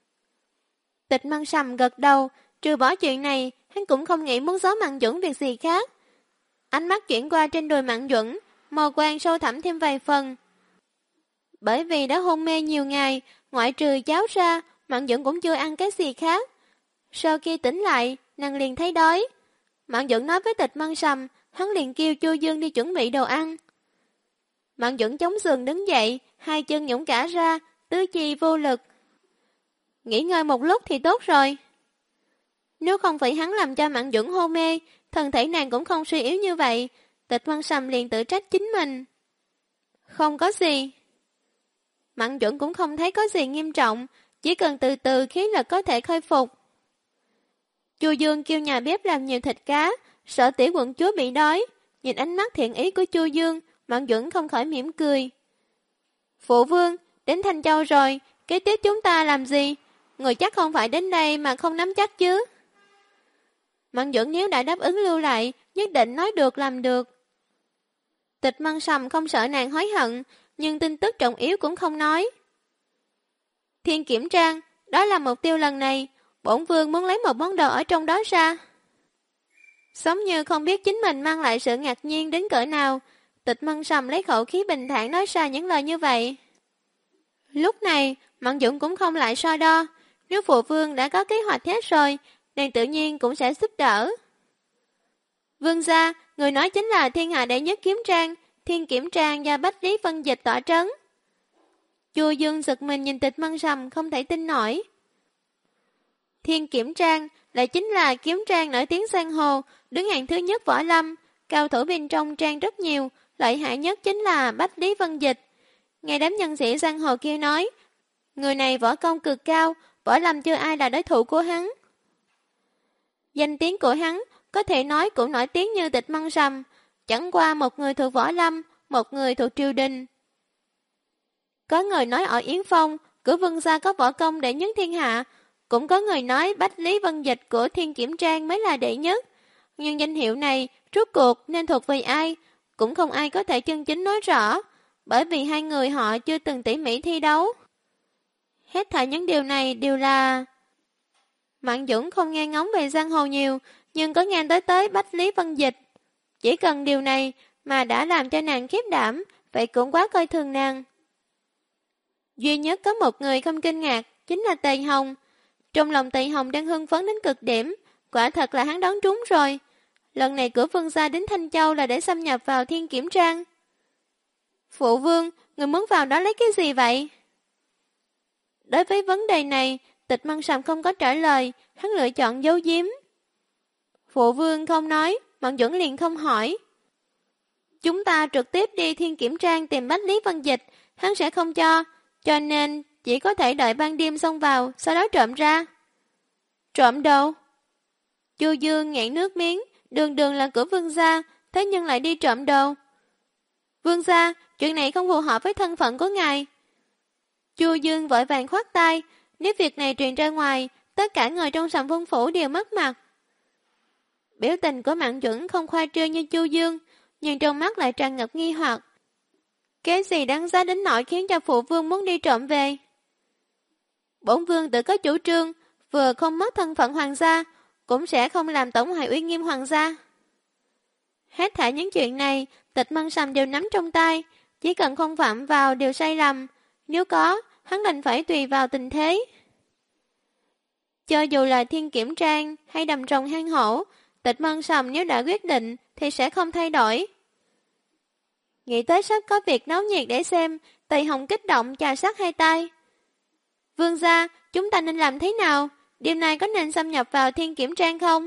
Tịch Măng Sầm gật đầu, trừ bỏ chuyện này, hắn cũng không nghĩ muốn giấu Mạn Duẩn việc gì khác. Ánh mắt chuyển qua trên đùi Mạn Duẩn, màu quang sâu thẳm thêm vài phần. Bởi vì đã hôn mê nhiều ngày, ngoại trừ cháo ra, Mạn Duẩn cũng chưa ăn cái gì khác. Sau khi tỉnh lại, nàng liền thấy đói. Mạn Duẩn nói với Tịch Măng Sầm, hắn liền kêu Chu Dương đi chuẩn bị đồ ăn. Mạn Duẩn chống giường đứng dậy, hai chân nhũn cả ra, tứ chi vô lực. Nghỉ ngơi một lúc thì tốt rồi. Nếu không phải hắn làm cho Mạn Duẩn hôn mê, thân thể nàng cũng không suy yếu như vậy. Tịch Măng Sầm liền tự trách chính mình. Không có gì. Mạn Duẩn cũng không thấy có gì nghiêm trọng, chỉ cần từ từ khí lực có thể khôi phục. Chu Dương kêu nhà bếp làm nhiều thịt cá, sợ tiểu quận chúa bị đói. Nhìn ánh mắt thiện ý của Chu Dương, Mạn Duẩn không khỏi mỉm cười. Phụ vương, đến Thanh Châu rồi, kế tiếp chúng ta làm gì? Người chắc không phải đến đây mà không nắm chắc chứ. Mạn Duẩn nếu đã đáp ứng lưu lại, nhất định nói được làm được. Tịch Măng Sầm không sợ nàng hối hận, nhưng tin tức trọng yếu cũng không nói. Thiên Kiểm Trang, đó là mục tiêu lần này, bổn vương muốn lấy một món đồ ở trong đó ra. Giống như không biết chính mình mang lại sự ngạc nhiên đến cỡ nào, Tịch Mân Sầm lấy khẩu khí bình thản nói ra những lời như vậy. Lúc này, Mạn Dũng cũng không lại so đo. Nếu phụ vương đã có kế hoạch hết rồi, nàng tự nhiên cũng sẽ giúp đỡ. Vương gia, người nói chính là thiên hạ đệ nhất kiếm trang, Thiên Kiểm Trang do Bách Lý Vân Dịch tỏa trấn. Chu Dương giật mình nhìn Tịch Mân Sầm không thể tin nổi. Thiên Kiểm Trang lại chính là kiếm trang nổi tiếng giang hồ, đứng hạng thứ nhất võ lâm, cao thủ bên trong trang rất nhiều, lợi hại nhất chính là Bách Lý Vân Dịch. Nghe đám nhân sĩ giang hồ kia nói, người này võ công cực cao, võ lâm chưa ai là đối thủ của hắn. Danh tiếng của hắn có thể nói cũng nổi tiếng như Tịch Mân Sầm, chẳng qua một người thuộc võ lâm, một người thuộc triều đình. Có người nói ở Yến Phong, của Vương gia có võ công đệ nhất thiên hạ, cũng có người nói Bách Lý Vân Dịch của Thiên Kiểm Trang mới là đệ nhất. Nhưng danh hiệu này rốt cuộc nên thuộc về ai, cũng không ai có thể chân chính nói rõ, bởi vì hai người họ chưa từng tỉ mỉ thi đấu. Hết thảy những điều này đều là... Mạn Dũng không nghe ngóng về giang hồ nhiều, nhưng có nghe tới Bách Lý Vân Dịch. Chỉ cần điều này mà đã làm cho nàng khiếp đảm, vậy cũng quá coi thường nàng. Duy nhất có một người không kinh ngạc, chính là Tề Hồng. Trong lòng Tề Hồng đang hưng phấn đến cực điểm, quả thật là hắn đoán trúng rồi. Lần này của Vương gia đến Thanh Châu là để xâm nhập vào Thiên Kiểm Trang. Phụ vương, người muốn vào đó lấy cái gì vậy? Đối với vấn đề này, Tịch Mân Sầm không có trả lời, hắn lựa chọn giấu giếm. Phụ vương không nói, Mạn Duẩn liền không hỏi. Chúng ta trực tiếp đi Thiên Kiểm Trang tìm Bách Lý Vân Dịch, hắn sẽ không cho nên chỉ có thể đợi ban đêm xông vào, sau đó trộm ra. Trộm đâu? Chu Dương nghẹn nước miếng, đường đường là của Vương gia, thế nhưng lại đi trộm đồ. Vương gia, chuyện này không phù hợp với thân phận của ngài. Chu Dương vội vàng khoát tay, nếu việc này truyền ra ngoài, tất cả người trong Sầm Vương phủ đều mất mặt. Biểu tình của Mạn Duẩn không khoa trương như Chu Dương, nhưng trong mắt lại tràn ngập nghi hoặc. Cái gì đáng giá đến nỗi khiến cho phụ vương muốn đi trộm về? Bổn vương tự có chủ trương, vừa không mất thân phận hoàng gia, cũng sẽ không làm tổn hại uy nghiêm hoàng gia. Hết thảy những chuyện này, Tịch Mân Sầm đều nắm trong tay, chỉ cần không phạm vào điều sai lầm, nếu có, hắn đành phải tùy vào tình thế. Cho dù là Thiên Kiểm Trang hay đầm rồng hang hổ, Tịch Mân Sầm nếu đã quyết định thì sẽ không thay đổi. Nghĩ tới sắp có việc náo nhiệt để xem, Tề Hồng kích động chà sát hai tay. Vương gia, chúng ta nên làm thế nào? Đêm nay có nên xâm nhập vào Thiên Kiểm Trang không?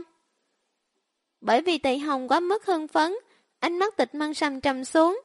Bởi vì Tề Hồng quá mức hưng phấn, ánh mắt Tịch Mân Sầm trầm xuống.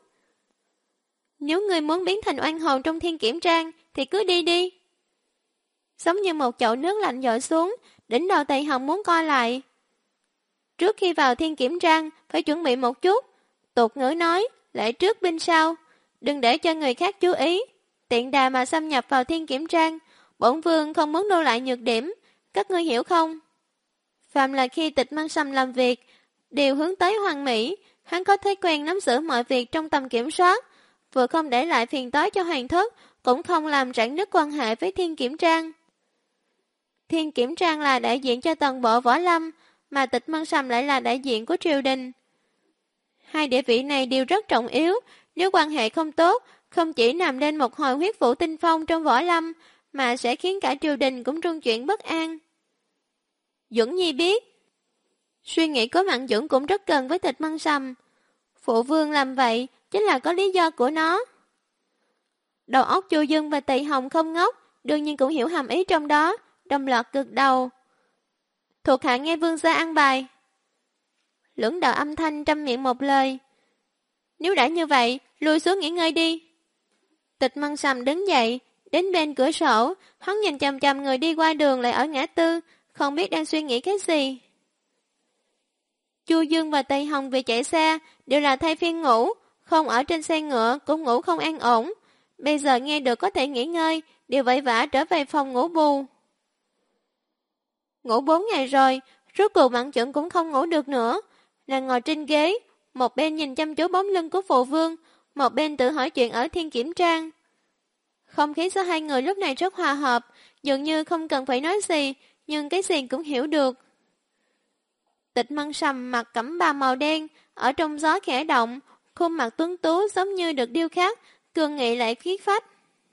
Nếu người muốn biến thành oan hồn trong Thiên Kiểm Trang thì cứ đi đi. Giống như một chậu nước lạnh dội xuống, đỉnh đầu Tề Hồng muốn co lại. Trước khi vào Thiên Kiểm Trang phải chuẩn bị một chút. Tục ngữ nói, lễ trước binh sau, đừng để cho người khác chú ý. Tiện đà mà xâm nhập vào Thiên Kiểm Trang, bổn vương không muốn nô lại nhược điểm, các ngươi hiểu không? Phạm là khi Tịch Mân Sầm làm việc, đều hướng tới hoàn mỹ, hắn có thói quen nắm giữ mọi việc trong tầm kiểm soát, vừa không để lại phiền toái cho hoàng thất, cũng không làm rạn nứt quan hệ với Thiên Kiểm Trang. Thiên Kiểm Trang là đại diện cho toàn bộ võ lâm, mà Tịch Mân Sầm lại là đại diện của triều đình. Hai địa vị này đều rất trọng yếu, nếu quan hệ không tốt, không chỉ làm nên một hồi huyết vũ tinh phong trong võ lâm, mà sẽ khiến cả triều đình cũng rung chuyển bất an. Duẩn Nhi biết. Suy nghĩ của Mạn Duẩn cũng rất gần với Tịch Mân Sầm. Phụ vương làm vậy chính là có lý do của nó. Đầu óc Chu Dương và Tề Hồng không ngốc, đương nhiên cũng hiểu hàm ý trong đó, đồng loạt gật đầu. Thuộc hạ nghe vương gia ăn bài. Lưỡng đạo âm thanh trăm miệng một lời. Nếu đã như vậy, lùi xuống nghỉ ngơi đi. Tịch Mân Sầm đứng dậy, đến bên cửa sổ, hắn nhìn chằm chằm người đi qua đường lại ở ngã tư, không biết đang suy nghĩ cái gì. Chu Dương và Tề Hồng vì chạy xe, đều là thay phiên ngủ, không ở trên xe ngựa cũng ngủ không an ổn. Bây giờ nghe được có thể nghỉ ngơi, đều vội vã trở về phòng ngủ bù. Ngủ 4 ngày rồi, rốt cuộc Mạn Duẩn cũng không ngủ được nữa. Nàng ngồi trên ghế, một bên nhìn chăm chú bóng lưng của phụ vương, một bên tự hỏi chuyện ở Thiên Kiểm Trang. Không khí giữa hai người lúc này rất hòa hợp, dường như không cần phải nói gì, nhưng cái gì cũng hiểu được. Tịch Mân Sầm mặc cẩm bào màu đen, ở trong gió khẽ động, khuôn mặt tuấn tú giống như được điêu khắc, cường nghị lại khí phách.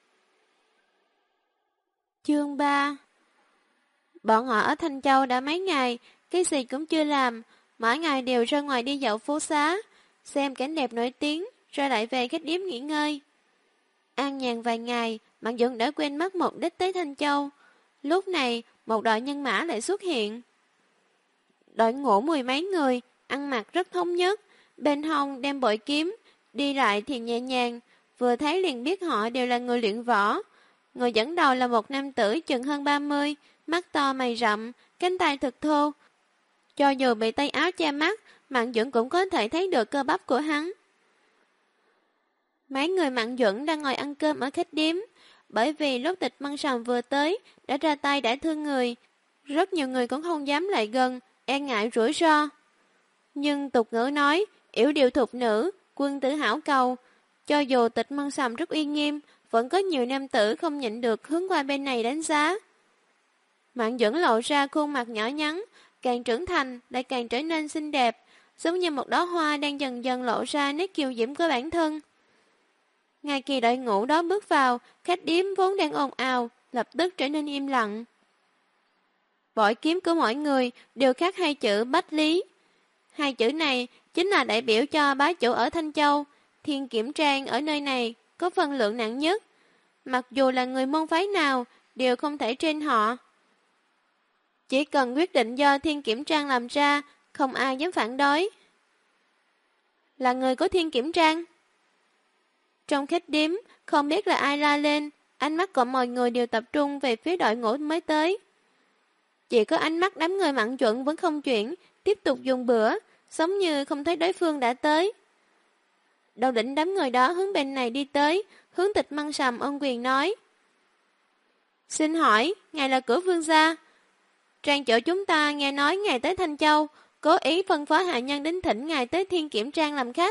Chương 3. Bọn họ ở Thanh Châu đã mấy ngày, cái gì cũng chưa làm, mỗi ngày đều ra ngoài đi dạo phố xá, xem cảnh đẹp nổi tiếng, rồi lại về khách điếm nghỉ ngơi. An nhàn vài ngày, Mạn Dũng đã quên mất mục đích tới Thanh Châu. Lúc này, một đội nhân mã lại xuất hiện. Đội ngũ mười mấy người, ăn mặc rất thống nhất, bên hông đem bội kiếm, đi lại thì nhẹ nhàng, vừa thấy liền biết họ đều là người luyện võ. Người dẫn đầu là một nam tử chừng hơn 30, mắt to mày rậm, cánh tay thật thô. Cho dù bị tay áo che mắt, Mạn Dũng cũng có thể thấy được cơ bắp của hắn. Mấy người Mạn Dũng đang ngồi ăn cơm ở khách điếm, bởi vì lúc Tịch Măng Sầm vừa tới, đã ra tay đã thương người. Rất nhiều người cũng không dám lại gần, e ngại rủi ro. Nhưng tục ngữ nói, yểu điệu thục nữ, quân tử hảo cầu. Cho dù Tịch Măng Sầm rất uy nghiêm, vẫn có nhiều nam tử không nhịn được hướng qua bên này đánh giá. Mạn Dũng lộ ra khuôn mặt nhỏ nhắn, càng trưởng thành lại càng trở nên xinh đẹp, giống như một đóa hoa đang dần dần lộ ra nét kiều diễm của bản thân. Ngay khi đội ngũ đó bước vào, khách điếm vốn đang ồn ào, lập tức trở nên im lặng. Bội kiếm của mỗi người đều khắc hai chữ Bách Lý. Hai chữ này chính là đại biểu cho bá chủ ở Thanh Châu, Thiên Kiểm Trang ở nơi này có phần lượng nặng nhất. Mặc dù là người môn phái nào, đều không thể trên họ. Chỉ cần quyết định do Thiên Kiểm Trang làm ra, không ai dám phản đối. Là người của Thiên Kiểm Trang. Trong khách điếm, không biết là ai la lên, ánh mắt của mọi người đều tập trung về phía đội ngũ mới tới. Chỉ có ánh mắt đám người Mạn Dũng vẫn không chuyển, tiếp tục dùng bữa, giống như không thấy đối phương đã tới. Đầu đỉnh đám người đó hướng bên này đi tới, hướng Tịch Măng Sầm ân quyền nói. Xin hỏi, ngài là cửa vương gia. Trang chủ chúng ta nghe nói ngài tới Thanh Châu, cố ý phân phó hạ nhân đến thỉnh ngài tới Thiên Kiểm Trang làm khách.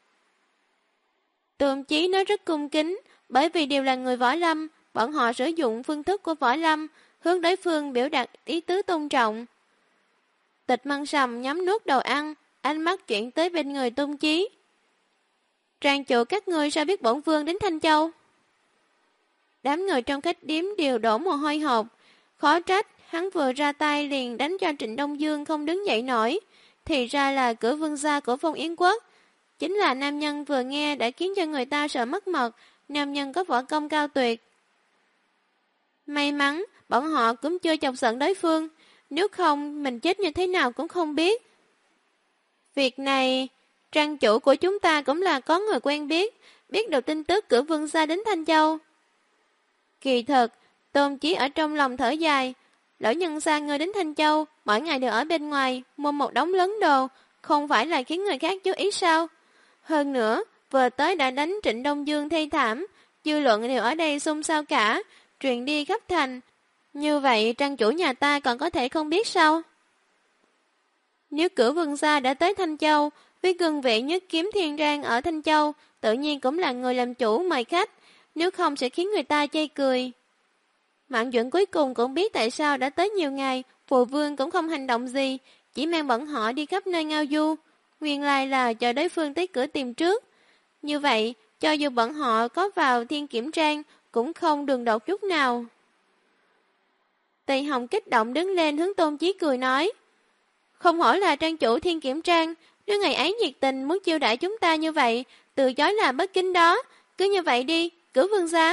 Tường Chí nói rất cung kính, bởi vì đều là người võ lâm, bọn họ sử dụng phương thức của võ lâm, hướng đối phương biểu đạt ý tứ tôn trọng. Tịch Măng Sầm nhắm nuốt đầu ăn, ánh mắt chuyển tới bên người Tôn Chí. Trang chủ các ngươi sao biết bổn vương đến Thanh Châu? Đám người trong khách điếm đều đổ mồ hôi hột, khó trách, hắn vừa ra tay liền đánh cho Trịnh Đông Dương không đứng dậy nổi, thì ra là cửa vương gia của Phong Yến Quốc. Chính là nam nhân vừa nghe đã khiến cho người ta sợ mất mật, nam nhân có võ công cao tuyệt. May mắn, bọn họ cũng chưa chọc giận đối phương, nếu không mình chết như thế nào cũng không biết. Việc này, trang chủ của chúng ta cũng là có người quen biết được tin tức cửa vương gia đến Thanh Châu. Kỳ thật, Tôn Chí ở trong lòng thở dài, lỡ nhân gia người đến Thanh Châu, mỗi ngày đều ở bên ngoài, mua một đống lớn đồ, không phải là khiến người khác chú ý sao? Hơn nữa, vừa tới đã đánh Trịnh Đông Dương thê thảm, dư luận đều ở đây xôn xao cả, truyền đi khắp thành. Như vậy trang chủ nhà ta còn có thể không biết sao? Nếu cửa vương gia đã tới Thanh Châu, với cương vị nhất kiếm thiên rang ở Thanh Châu, tự nhiên cũng là người làm chủ mời khách, nếu không sẽ khiến người ta chê cười. Mạn Dũng cuối cùng cũng biết tại sao đã tới nhiều ngày, phụ vương cũng không hành động gì, chỉ mang bọn họ đi khắp nơi ngao du. Nguyên lai là chờ đối phương tới cửa tìm trước. Như vậy, cho dù bọn họ có vào Thiên Kiểm Trang, cũng không đường đột chút nào. Tây Hồng kích động đứng lên hướng Tôn Chí cười nói. Không hỏi là trang chủ Thiên Kiểm Trang, nếu ngày ấy nhiệt tình muốn chiêu đãi chúng ta như vậy, từ chối là bất kính đó, cứ như vậy đi, cử vương gia.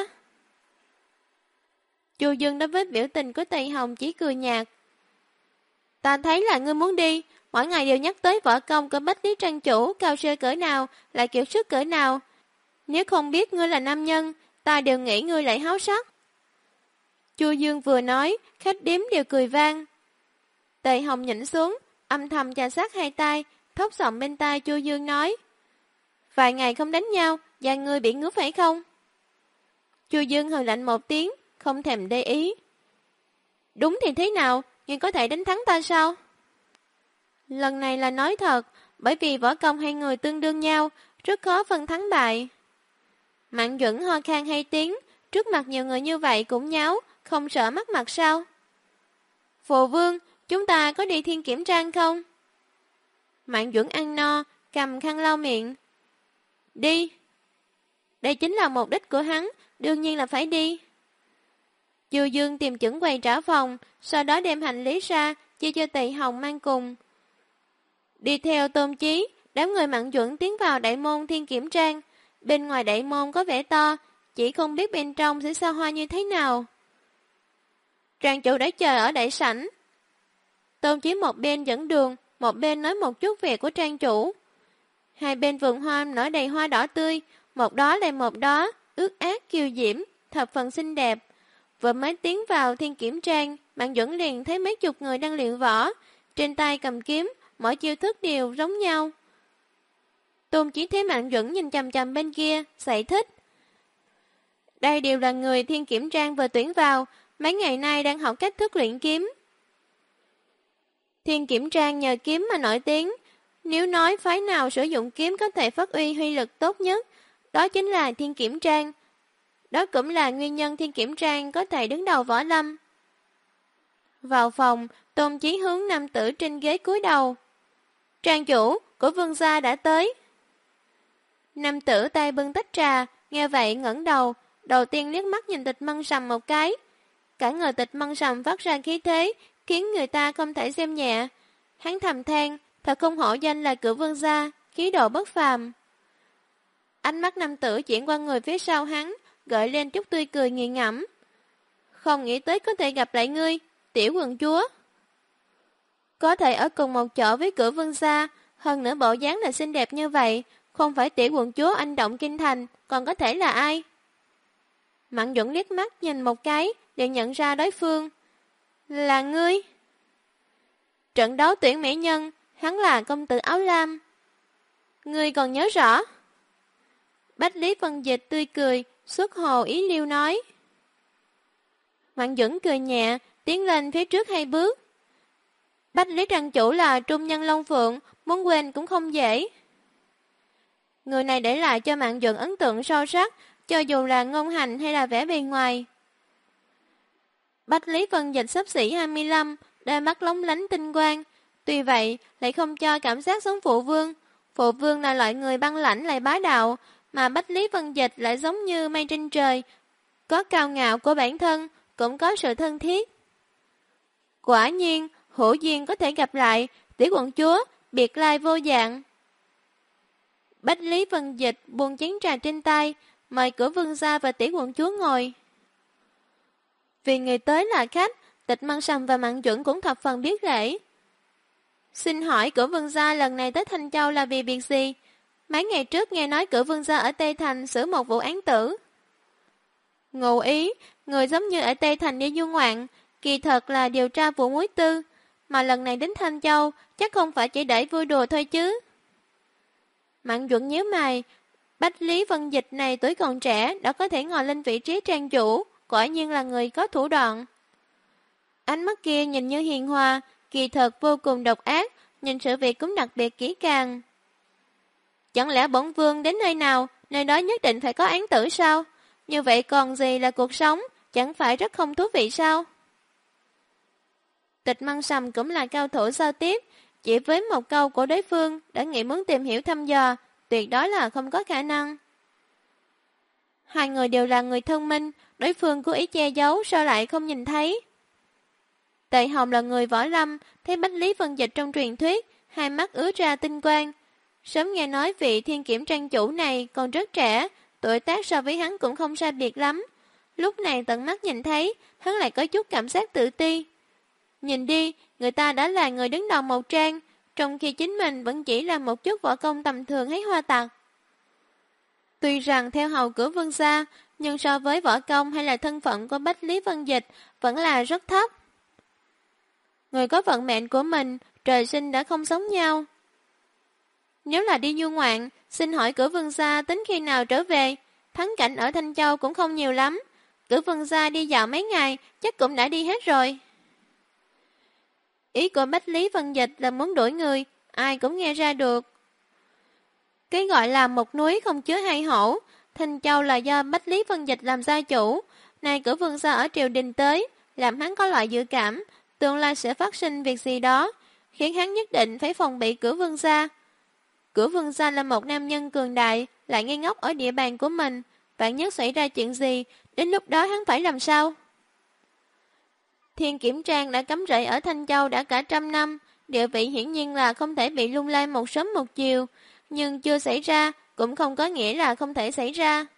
Chu Dương đối với biểu tình của Tây Hồng chỉ cười nhạt. Ta thấy là ngươi muốn đi, mỗi ngày đều nhắc tới võ công của Bách Lý trang chủ cao siêu cỡ nào, lại kiệt sức cỡ nào. Nếu không biết ngươi là nam nhân, ta đều nghĩ ngươi lại háo sắc. Chu Dương vừa nói, khách điếm đều cười vang. Tề Hồng nhịn xuống, âm thầm chà sát hai tay, thốc giọng bên tai Chu Dương nói. Vài ngày không đánh nhau, da ngươi bị ngứa phải không? Chu Dương hừ lạnh một tiếng, không thèm để ý. Đúng thì thế nào, ngươi có thể đánh thắng ta sao? Lần này là nói thật, bởi vì võ công hai người tương đương nhau, rất khó phân thắng bại. Mạn Duẩn ho khan hai tiếng, trước mặt nhiều người như vậy cũng nháo, không sợ mất mặt sao? Phụ vương, chúng ta có đi Thiên Kiểm Trang không? Mạn Duẩn ăn no, cầm khăn lau miệng. Đi. Đây chính là mục đích của hắn, đương nhiên là phải đi. Chu Dương tìm chuẩn quầy trả phòng, sau đó đem hành lý ra, chia cho Tỳ Hồng mang cùng. Đi theo Tôn Chí, đám người Mạn Duẩn tiến vào đại môn Thiên Kiểm Trang. Bên ngoài đại môn có vẻ to, chỉ không biết bên trong sẽ xa hoa như thế nào. Trang chủ đã chờ ở đại sảnh. Tôn Chí một bên dẫn đường, một bên nói một chút việc của trang chủ. Hai bên vườn hoa nở đầy hoa đỏ tươi, một đó lại một đó, ướt át kiều diễm, thập phần xinh đẹp. Vừa mới tiến vào Thiên Kiểm Trang, Mạn Duẩn liền thấy mấy chục người đang luyện võ, trên tay cầm kiếm, mỗi chiêu thức đều giống nhau. Tôn Chí thấy Mạn Duẩn nhìn chằm chằm bên kia, giải thích. Đây đều là người Thiên Kiểm Trang vừa tuyển vào, mấy ngày nay đang học cách thức luyện kiếm. Thiên Kiểm Trang nhờ kiếm mà nổi tiếng, nếu nói phái nào sử dụng kiếm có thể phát huy lực tốt nhất, đó chính là Thiên Kiểm Trang. Đó cũng là nguyên nhân Thiên Kiểm Trang có thể đứng đầu võ lâm. Vào phòng, Tôn Chí hướng nam tử trên ghế cúi đầu. Trang chủ của Vương gia đã tới. Nam tử tay bưng tách trà, nghe vậy ngẩng đầu, đầu tiên liếc mắt nhìn Tịch Mân Sầm một cái. Cả người Tịch Mân Sầm phát ra khí thế, khiến người ta không thể xem nhẹ. Hắn thầm than, thật không hổ danh là Cửu Vương gia, khí độ bất phàm. Ánh mắt nam tử chuyển qua người phía sau hắn, gợi lên chút tươi cười nghiền ngẫm. Không nghĩ tới có thể gặp lại ngươi, tiểu quận chúa. Có thể ở cùng một chỗ với Cửu Vương gia, hơn nữa bộ dáng là xinh đẹp như vậy, không phải tiểu quận chúa anh động kinh thành, còn có thể là ai? Mạn Duẩn liếc mắt nhìn một cái, để nhận ra đối phương. Là ngươi. Trận đấu tuyển mỹ nhân, hắn là công tử áo lam. Ngươi còn nhớ rõ? Bách Lý Vân Dịch tươi cười, xuất hồ ý liêu nói. Mạn Duẩn cười nhẹ, tiến lên phía trước 2 bước. Bách Lý trang chủ là trung nhân Long Phượng, muốn quên cũng không dễ. Người này để lại cho Mạn Duẩn ấn tượng sâu sắc, cho dù là ngôn hành hay là vẻ bề ngoài. Bách Lý Vân Dịch xấp xỉ 25, đôi mắt lóng lánh tinh quang, tuy vậy lại không cho cảm giác giống phụ vương. Phụ vương là loại người băng lãnh lại bá đạo, mà Bách Lý Vân Dịch lại giống như mây trên trời, có cao ngạo của bản thân, cũng có sự thân thiết. Quả nhiên, hữu duyên có thể gặp lại, tiểu quận chúa, biệt lai vô dạng. Bách Lý Vân Dịch buông chén trà trên tay, mời Cửu Vương gia và tiểu quận chúa ngồi. Vì người tới là khách, Tịch Mân Sầm và Mạn Duẩn cũng thập phần biết lễ. Xin hỏi Cửu Vương gia lần này tới Thanh Châu là vì việc gì? Mấy ngày trước nghe nói Cửu Vương gia ở Tây Thành xử một vụ án tử. Ngụ ý, người giống như ở Tây Thành đi du ngoạn, kỳ thật là điều tra vụ muối tư, mà lần này đến Thanh Châu chắc không phải chỉ để vui đùa thôi chứ. Mạn Duẩn nhíu mày, Bách Lý Vân Dịch này tuổi còn trẻ đã có thể ngồi lên vị trí trang chủ, quả nhiên là người có thủ đoạn. Ánh mắt kia nhìn như hiền hòa, kỳ thật vô cùng độc ác, nhìn sự việc cũng đặc biệt kỹ càng. Chẳng lẽ bổn vương đến nơi nào, nơi đó nhất định phải có án tử sao? Như vậy còn gì là cuộc sống, chẳng phải rất không thú vị sao? Tịch Mân Sầm cũng là cao thủ giao tiếp, chỉ với một câu của đối phương đã nghĩ muốn tìm hiểu thăm dò, tuyệt đối là không có khả năng. Hai người đều là người thông minh, đối phương cố ý che giấu sao lại không nhìn thấy. Tề Hồng là người võ lâm, thấy Bách Lý Vân Dịch trong truyền thuyết, hai mắt ứa ra tinh quang. Sớm nghe nói vị Thiên Kiểm Trang chủ này còn rất trẻ, tuổi tác so với hắn cũng không sai biệt lắm. Lúc này tận mắt nhìn thấy, hắn lại có chút cảm giác tự ti. Nhìn đi, người ta đã là người đứng đầu một trang, trong khi chính mình vẫn chỉ là một chút võ công tầm thường hay hoa tặc. Tuy rằng theo hầu Cửu Vương gia, nhưng so với võ công hay là thân phận của Bách Lý Vân Dịch vẫn là rất thấp. Người có vận mệnh của mình, trời sinh đã không giống nhau. Nếu là đi du ngoạn, xin hỏi Cửu Vương gia tính khi nào trở về? Thắng cảnh ở Thanh Châu cũng không nhiều lắm. Cửu Vương gia đi dạo mấy ngày, chắc cũng đã đi hết rồi. Ý của Bách Lý Vân Dịch là muốn đuổi người, ai cũng nghe ra được. Cái gọi là một núi không chứa hai hổ, Thanh Châu là do Bách Lý Vân Dịch làm gia chủ, nay Cửu Vương gia ở triều đình tới, làm hắn có loại dự cảm, tương lai sẽ phát sinh việc gì đó, khiến hắn nhất định phải phòng bị Cửu Vương gia. Cửu Vương Gia là một nam nhân cường đại, lại ngây ngốc ở địa bàn của mình. Vạn nhất xảy ra chuyện gì, đến lúc đó hắn phải làm sao? Thiên Kiểm Trang đã cắm rễ ở Thanh Châu đã cả 100 năm, địa vị hiển nhiên là không thể bị lung lay một sớm một chiều, nhưng chưa xảy ra cũng không có nghĩa là không thể xảy ra.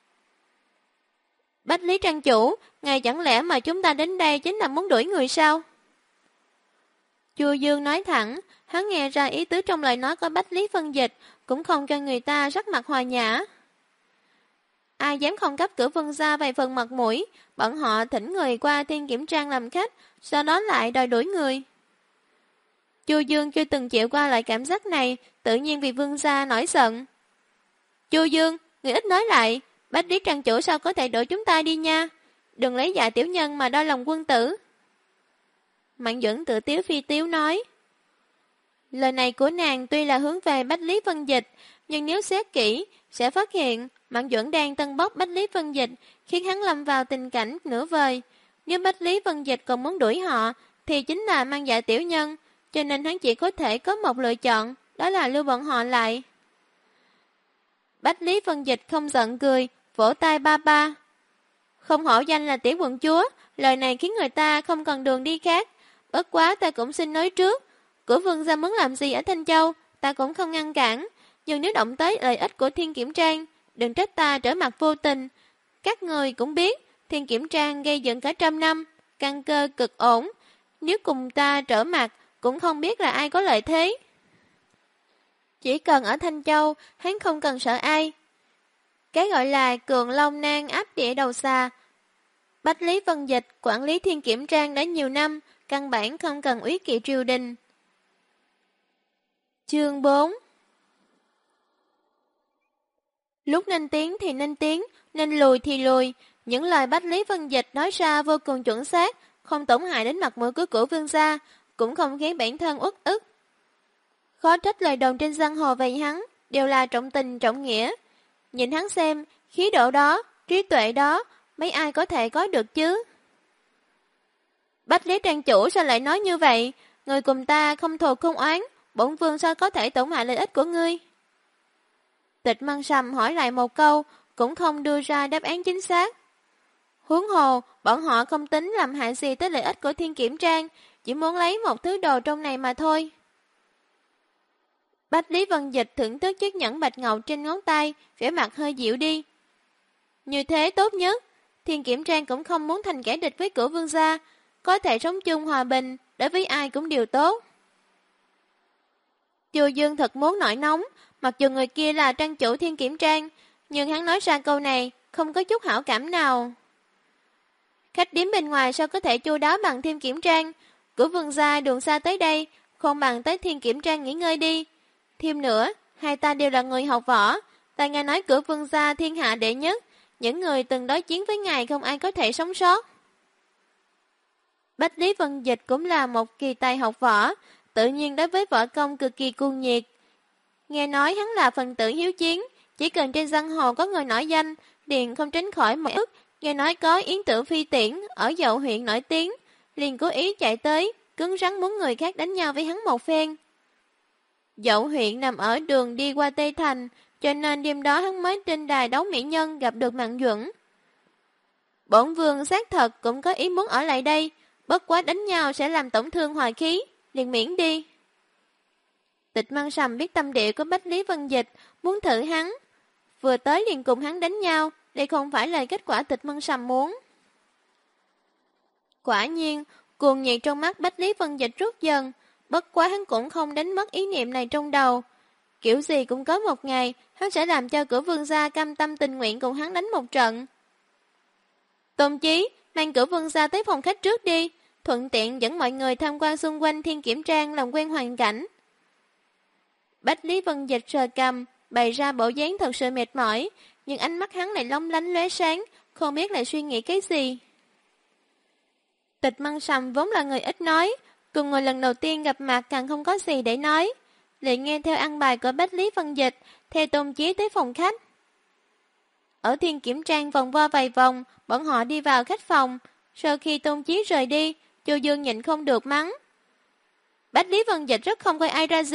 Bách Lý Trang chủ, ngài chẳng lẽ mà chúng ta đến đây chính là muốn đuổi người sao? Chu Dương nói thẳng, hắn nghe ra ý tứ trong lời nói của Bách Lý Phân Dịch, cũng không cho người ta sắc mặt hòa nhã. Ai dám không cấp Cửu Vương Gia vài phần mặt mũi, bọn họ thỉnh người qua Thiên Kiểm Trang làm khách, sau đó lại đòi đuổi người. Chu Dương chưa từng chịu qua lại cảm giác này, tự nhiên vì Vương Gia nổi giận. Chu Dương, người ít nói lại, Bách Lý Trang chủ sao có thể đuổi chúng ta đi nha, đừng lấy dạ tiểu nhân mà đo lòng quân tử. Mạnh Duẩn tự tiếu phi tiếu nói. Lời này của nàng tuy là hướng về Bách Lý Phân Dịch, nhưng nếu xét kỹ, sẽ phát hiện Mạnh Duẩn đang tân bốc Bách Lý Phân Dịch, khiến hắn lâm vào tình cảnh nửa vời. Nếu Bách Lý Phân Dịch còn muốn đuổi họ, thì chính là mang dạ tiểu nhân, cho nên hắn chỉ có thể có một lựa chọn, đó là lưu bọn họ lại. Bách Lý Phân Dịch không giận cười, vỗ tay ba ba. Không hổ danh là tiểu quận chúa, lời này khiến người ta không còn đường đi khác. Bất quá ta cũng xin nói trước, Cửu Vương Gia muốn làm gì ở Thanh Châu, ta cũng không ngăn cản. Nhưng nếu động tới lợi ích của Thiên Kiểm Trang, đừng trách ta trở mặt vô tình. Các người cũng biết, Thiên Kiểm Trang gây dựng cả 100 năm, căn cơ cực ổn. Nếu cùng ta trở mặt, cũng không biết là ai có lợi thế. Chỉ cần ở Thanh Châu, hắn không cần sợ ai. Cái gọi là cường long nan áp địa đầu xa. Bách Lý Vân Dịch quản lý Thiên Kiểm Trang đã nhiều năm, căn bản không cần úy kỵ triều đình. Chương 4. Lúc nên tiến thì nên tiến, nên lùi thì lùi. Những lời Bách Lý Vân Dịch nói ra vô cùng chuẩn xác, không tổn hại đến mặt mũi của Cửu Vương Gia, cũng không khiến bản thân uất ức. Khó trách lời đồn trên giang hồ về hắn, đều là trọng tình trọng nghĩa. Nhìn hắn xem, khí độ đó, trí tuệ đó, mấy ai có thể có được chứ? Bách Lý Trang chủ sao lại nói như vậy? Người cùng ta không thù không oán, bổn vương sao có thể tổn hại lợi ích của ngươi? Tịch Măng Sầm hỏi lại một câu, cũng không đưa ra đáp án chính xác. Huống hồ, bọn họ không tính làm hại gì tới lợi ích của Thiên Kiểm Trang, chỉ muốn lấy một thứ đồ trong này mà thôi. Bách Lý Vân Dịch thưởng thức chiếc nhẫn bạch ngọc trên ngón tay, vẻ mặt hơi dịu đi. Như thế tốt nhất, Thiên Kiểm Trang cũng không muốn thành kẻ địch với Cửu Vương Gia, có thể sống chung hòa bình, đối với ai cũng đều tốt. Chu Dương thật muốn nổi nóng, mặc dù người kia là trang chủ Thiên Kiểm Trang, nhưng hắn nói ra câu này, không có chút hảo cảm nào. Khách điếm bên ngoài sao có thể chu đáo bằng Thiên Kiểm Trang, Cửu Vương Gia đường xa tới đây, không bằng tới Thiên Kiểm Trang nghỉ ngơi đi. Thêm nữa, hai ta đều là người học võ, ta nghe nói Cửu Vương Gia thiên hạ đệ nhất, những người từng đối chiến với ngài không ai có thể sống sót. Bách Lý Vân Dịch cũng là một kỳ tài học võ, tự nhiên đối với võ công cực kỳ cuồng nhiệt. Nghe nói hắn là phần tử hiếu chiến, chỉ cần trên giang hồ có người nổi danh, liền không tránh khỏi một ức. Nghe nói có Yến Tử Phi Tiễn ở Dậu huyện nổi tiếng, liền cố ý chạy tới, cứng rắn muốn người khác đánh nhau với hắn một phen. Dậu huyện nằm ở đường đi qua Tây Thành, cho nên đêm đó hắn mới trên đài đấu mỹ nhân gặp được Mạnh Duẩn. Bổn vương xác thật cũng có ý muốn ở lại đây, bất quá đánh nhau sẽ làm tổn thương hòa khí, liền miễn đi. Tịch Măng Sầm biết tâm địa của Bách Lý Vân Dịch, muốn thử hắn. Vừa tới liền cùng hắn đánh nhau, đây không phải là kết quả Tịch Măng Sầm muốn. Quả nhiên, cuồng nhiệt trong mắt Bách Lý Vân Dịch rút dần, bất quá hắn cũng không đánh mất ý niệm này trong đầu. Kiểu gì cũng có một ngày, hắn sẽ làm cho Cửu Vương Gia cam tâm tình nguyện cùng hắn đánh một trận. Tôn Chí, mang Cửu Vương Gia tới phòng khách trước đi, thuận tiện dẫn mọi người tham quan xung quanh Thiên Kiểm Trang làm quen hoàn cảnh. Bách Lý Vân Dịch sờ cằm, bày ra bộ dáng thật sự mệt mỏi, nhưng ánh mắt hắn lại long lánh lóe sáng, không biết lại suy nghĩ cái gì. Tịch Măng Sầm vốn là người ít nói, cùng người lần đầu tiên gặp mặt càng không có gì để nói, liền nghe theo ăn bài của Bách Lý Vân Dịch, theo Tôn Chí tới phòng khách. Ở Thiên Kiểm Trang vòng vo vài vòng, bọn họ đi vào khách phòng, sau khi Tôn Chí rời đi, Chu Dương nhịn không được mắng. Bách Lý Vân Dịch rất không coi ai ra gì,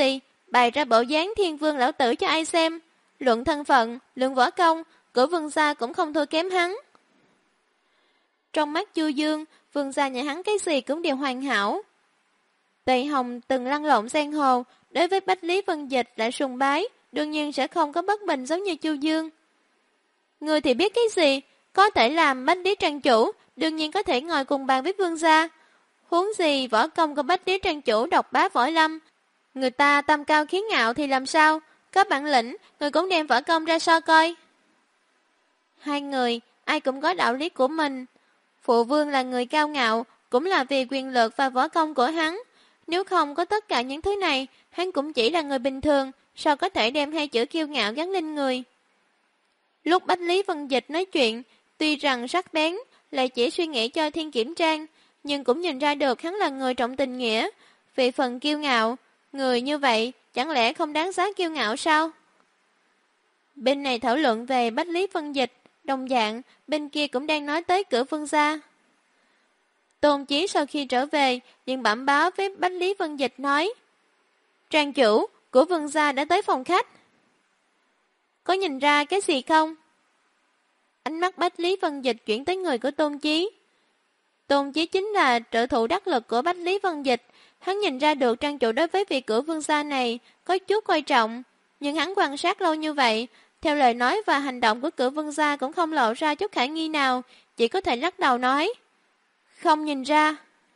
bày ra bộ dáng thiên vương lão tử cho ai xem. Luận thân phận, luận võ công, của Vương gia cũng không thua kém hắn. Trong mắt Chu Dương, Vương gia nhà hắn cái gì cũng đều hoàn hảo. Tề Hồng từng lăn lộn giang hồ, đối với Bách Lý Vân Dịch lại sùng bái, đương nhiên sẽ không có bất bình giống như Chu Dương. Người thì biết cái gì, có thể làm Bách Lý Trang chủ, đương nhiên có thể ngồi cùng bàn với Vương gia. Huống gì võ công của Bách Lý Trang chủ độc bá võ lâm, người ta tâm cao khí ngạo thì làm sao, có bản lĩnh, người cũng đem võ công ra so coi. Hai người, ai cũng có đạo lý của mình. Phụ vương là người cao ngạo, cũng là vì quyền lực và võ công của hắn. Nếu không có tất cả những thứ này, hắn cũng chỉ là người bình thường, sao có thể đem hai chữ kiêu ngạo gắn lên người. Lúc Bách Lý Vân Dịch nói chuyện, tuy rằng sắc bén, lại chỉ suy nghĩ cho Thiên Kiểm Trang, nhưng cũng nhìn ra được hắn là người trọng tình nghĩa. Vì phần kiêu ngạo, người như vậy chẳng lẽ không đáng giá kiêu ngạo sao? Bên này thảo luận về Bách Lý Vân Dịch, đồng dạng, bên kia cũng đang nói tới cửa Vương gia. Tôn Chí sau khi trở về, liền bẩm báo với Bách Lý Vân Dịch nói: Trang chủ của Vương gia đã tới phòng khách. Có nhìn ra cái gì không? Ánh mắt Bách Lý Vân Dịch chuyển tới người của Tôn Chí. Tôn Chí chính là trợ thủ đắc lực của Bách Lý Vân Dịch. Hắn nhìn ra được trang chủ đối với vị cửa Vương gia này có chút coi trọng, nhưng hắn quan sát lâu như vậy, theo lời nói và hành động của cửa Vương gia cũng không lộ ra chút khả nghi nào, chỉ có thể lắc đầu nói: Không nhìn ra.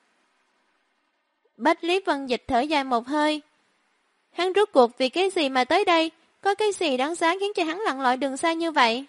Bách Lý Vân Dịch thở dài một hơi. Hắn rốt cuộc vì cái gì mà tới đây? Có cái gì đáng giá khiến cho hắn lặn lội đường xa như vậy?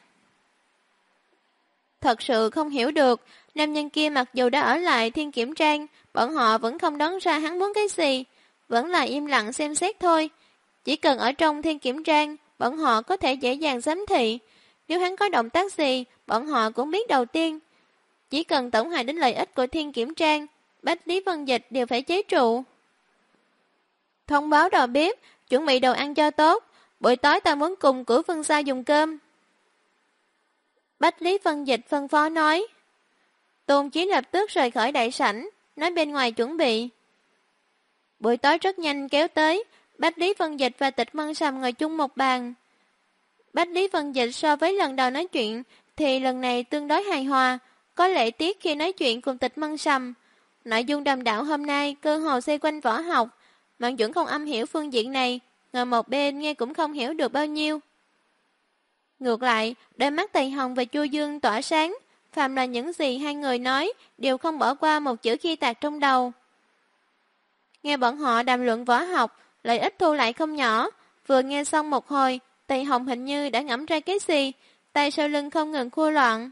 Thật sự không hiểu được, nam nhân kia mặc dù đã ở lại Thiên Kiểm Trang, bọn họ vẫn không đoán ra hắn muốn cái gì, vẫn là im lặng xem xét thôi. Chỉ cần ở trong Thiên Kiểm Trang, bọn họ có thể dễ dàng giám thị. Nếu hắn có động tác gì, bọn họ cũng biết đầu tiên. Chỉ cần tổn hại đến lợi ích của Thiên Kiểm Trang, Bách Lý Vân Dịch đều phải chế trụ. Thông báo đầu bếp, chuẩn bị đồ ăn cho tốt, buổi tối ta muốn cùng của Vương gia dùng cơm. Bách Lý Vân Dịch phân phó nói. Tôn Chí lập tức rời khỏi đại sảnh, nói bên ngoài chuẩn bị. Buổi tối rất nhanh kéo tới, Bách Lý Vân Dịch và Tịch Mân Sầm ngồi chung một bàn. Bách Lý Vân Dịch so với lần đầu nói chuyện thì lần này tương đối hài hòa, có lễ tiết khi nói chuyện cùng Tịch Mân Sầm. Nội dung đàm đạo hôm nay cơ hồ xoay quanh võ học, Mạn Duẩn không âm hiểu phương diện này, ngồi một bên nghe cũng không hiểu được bao nhiêu. Ngược lại, đôi mắt Tề Hồng và Chu Dương tỏa sáng, phàm là những gì hai người nói đều không bỏ qua một chữ khi tạc trong đầu. Nghe bọn họ đàm luận võ học, lợi ích thu lại không nhỏ, vừa nghe xong một hồi, Tề Hồng hình như đã ngẫm ra cái gì, tay sau lưng không ngừng khua loạn.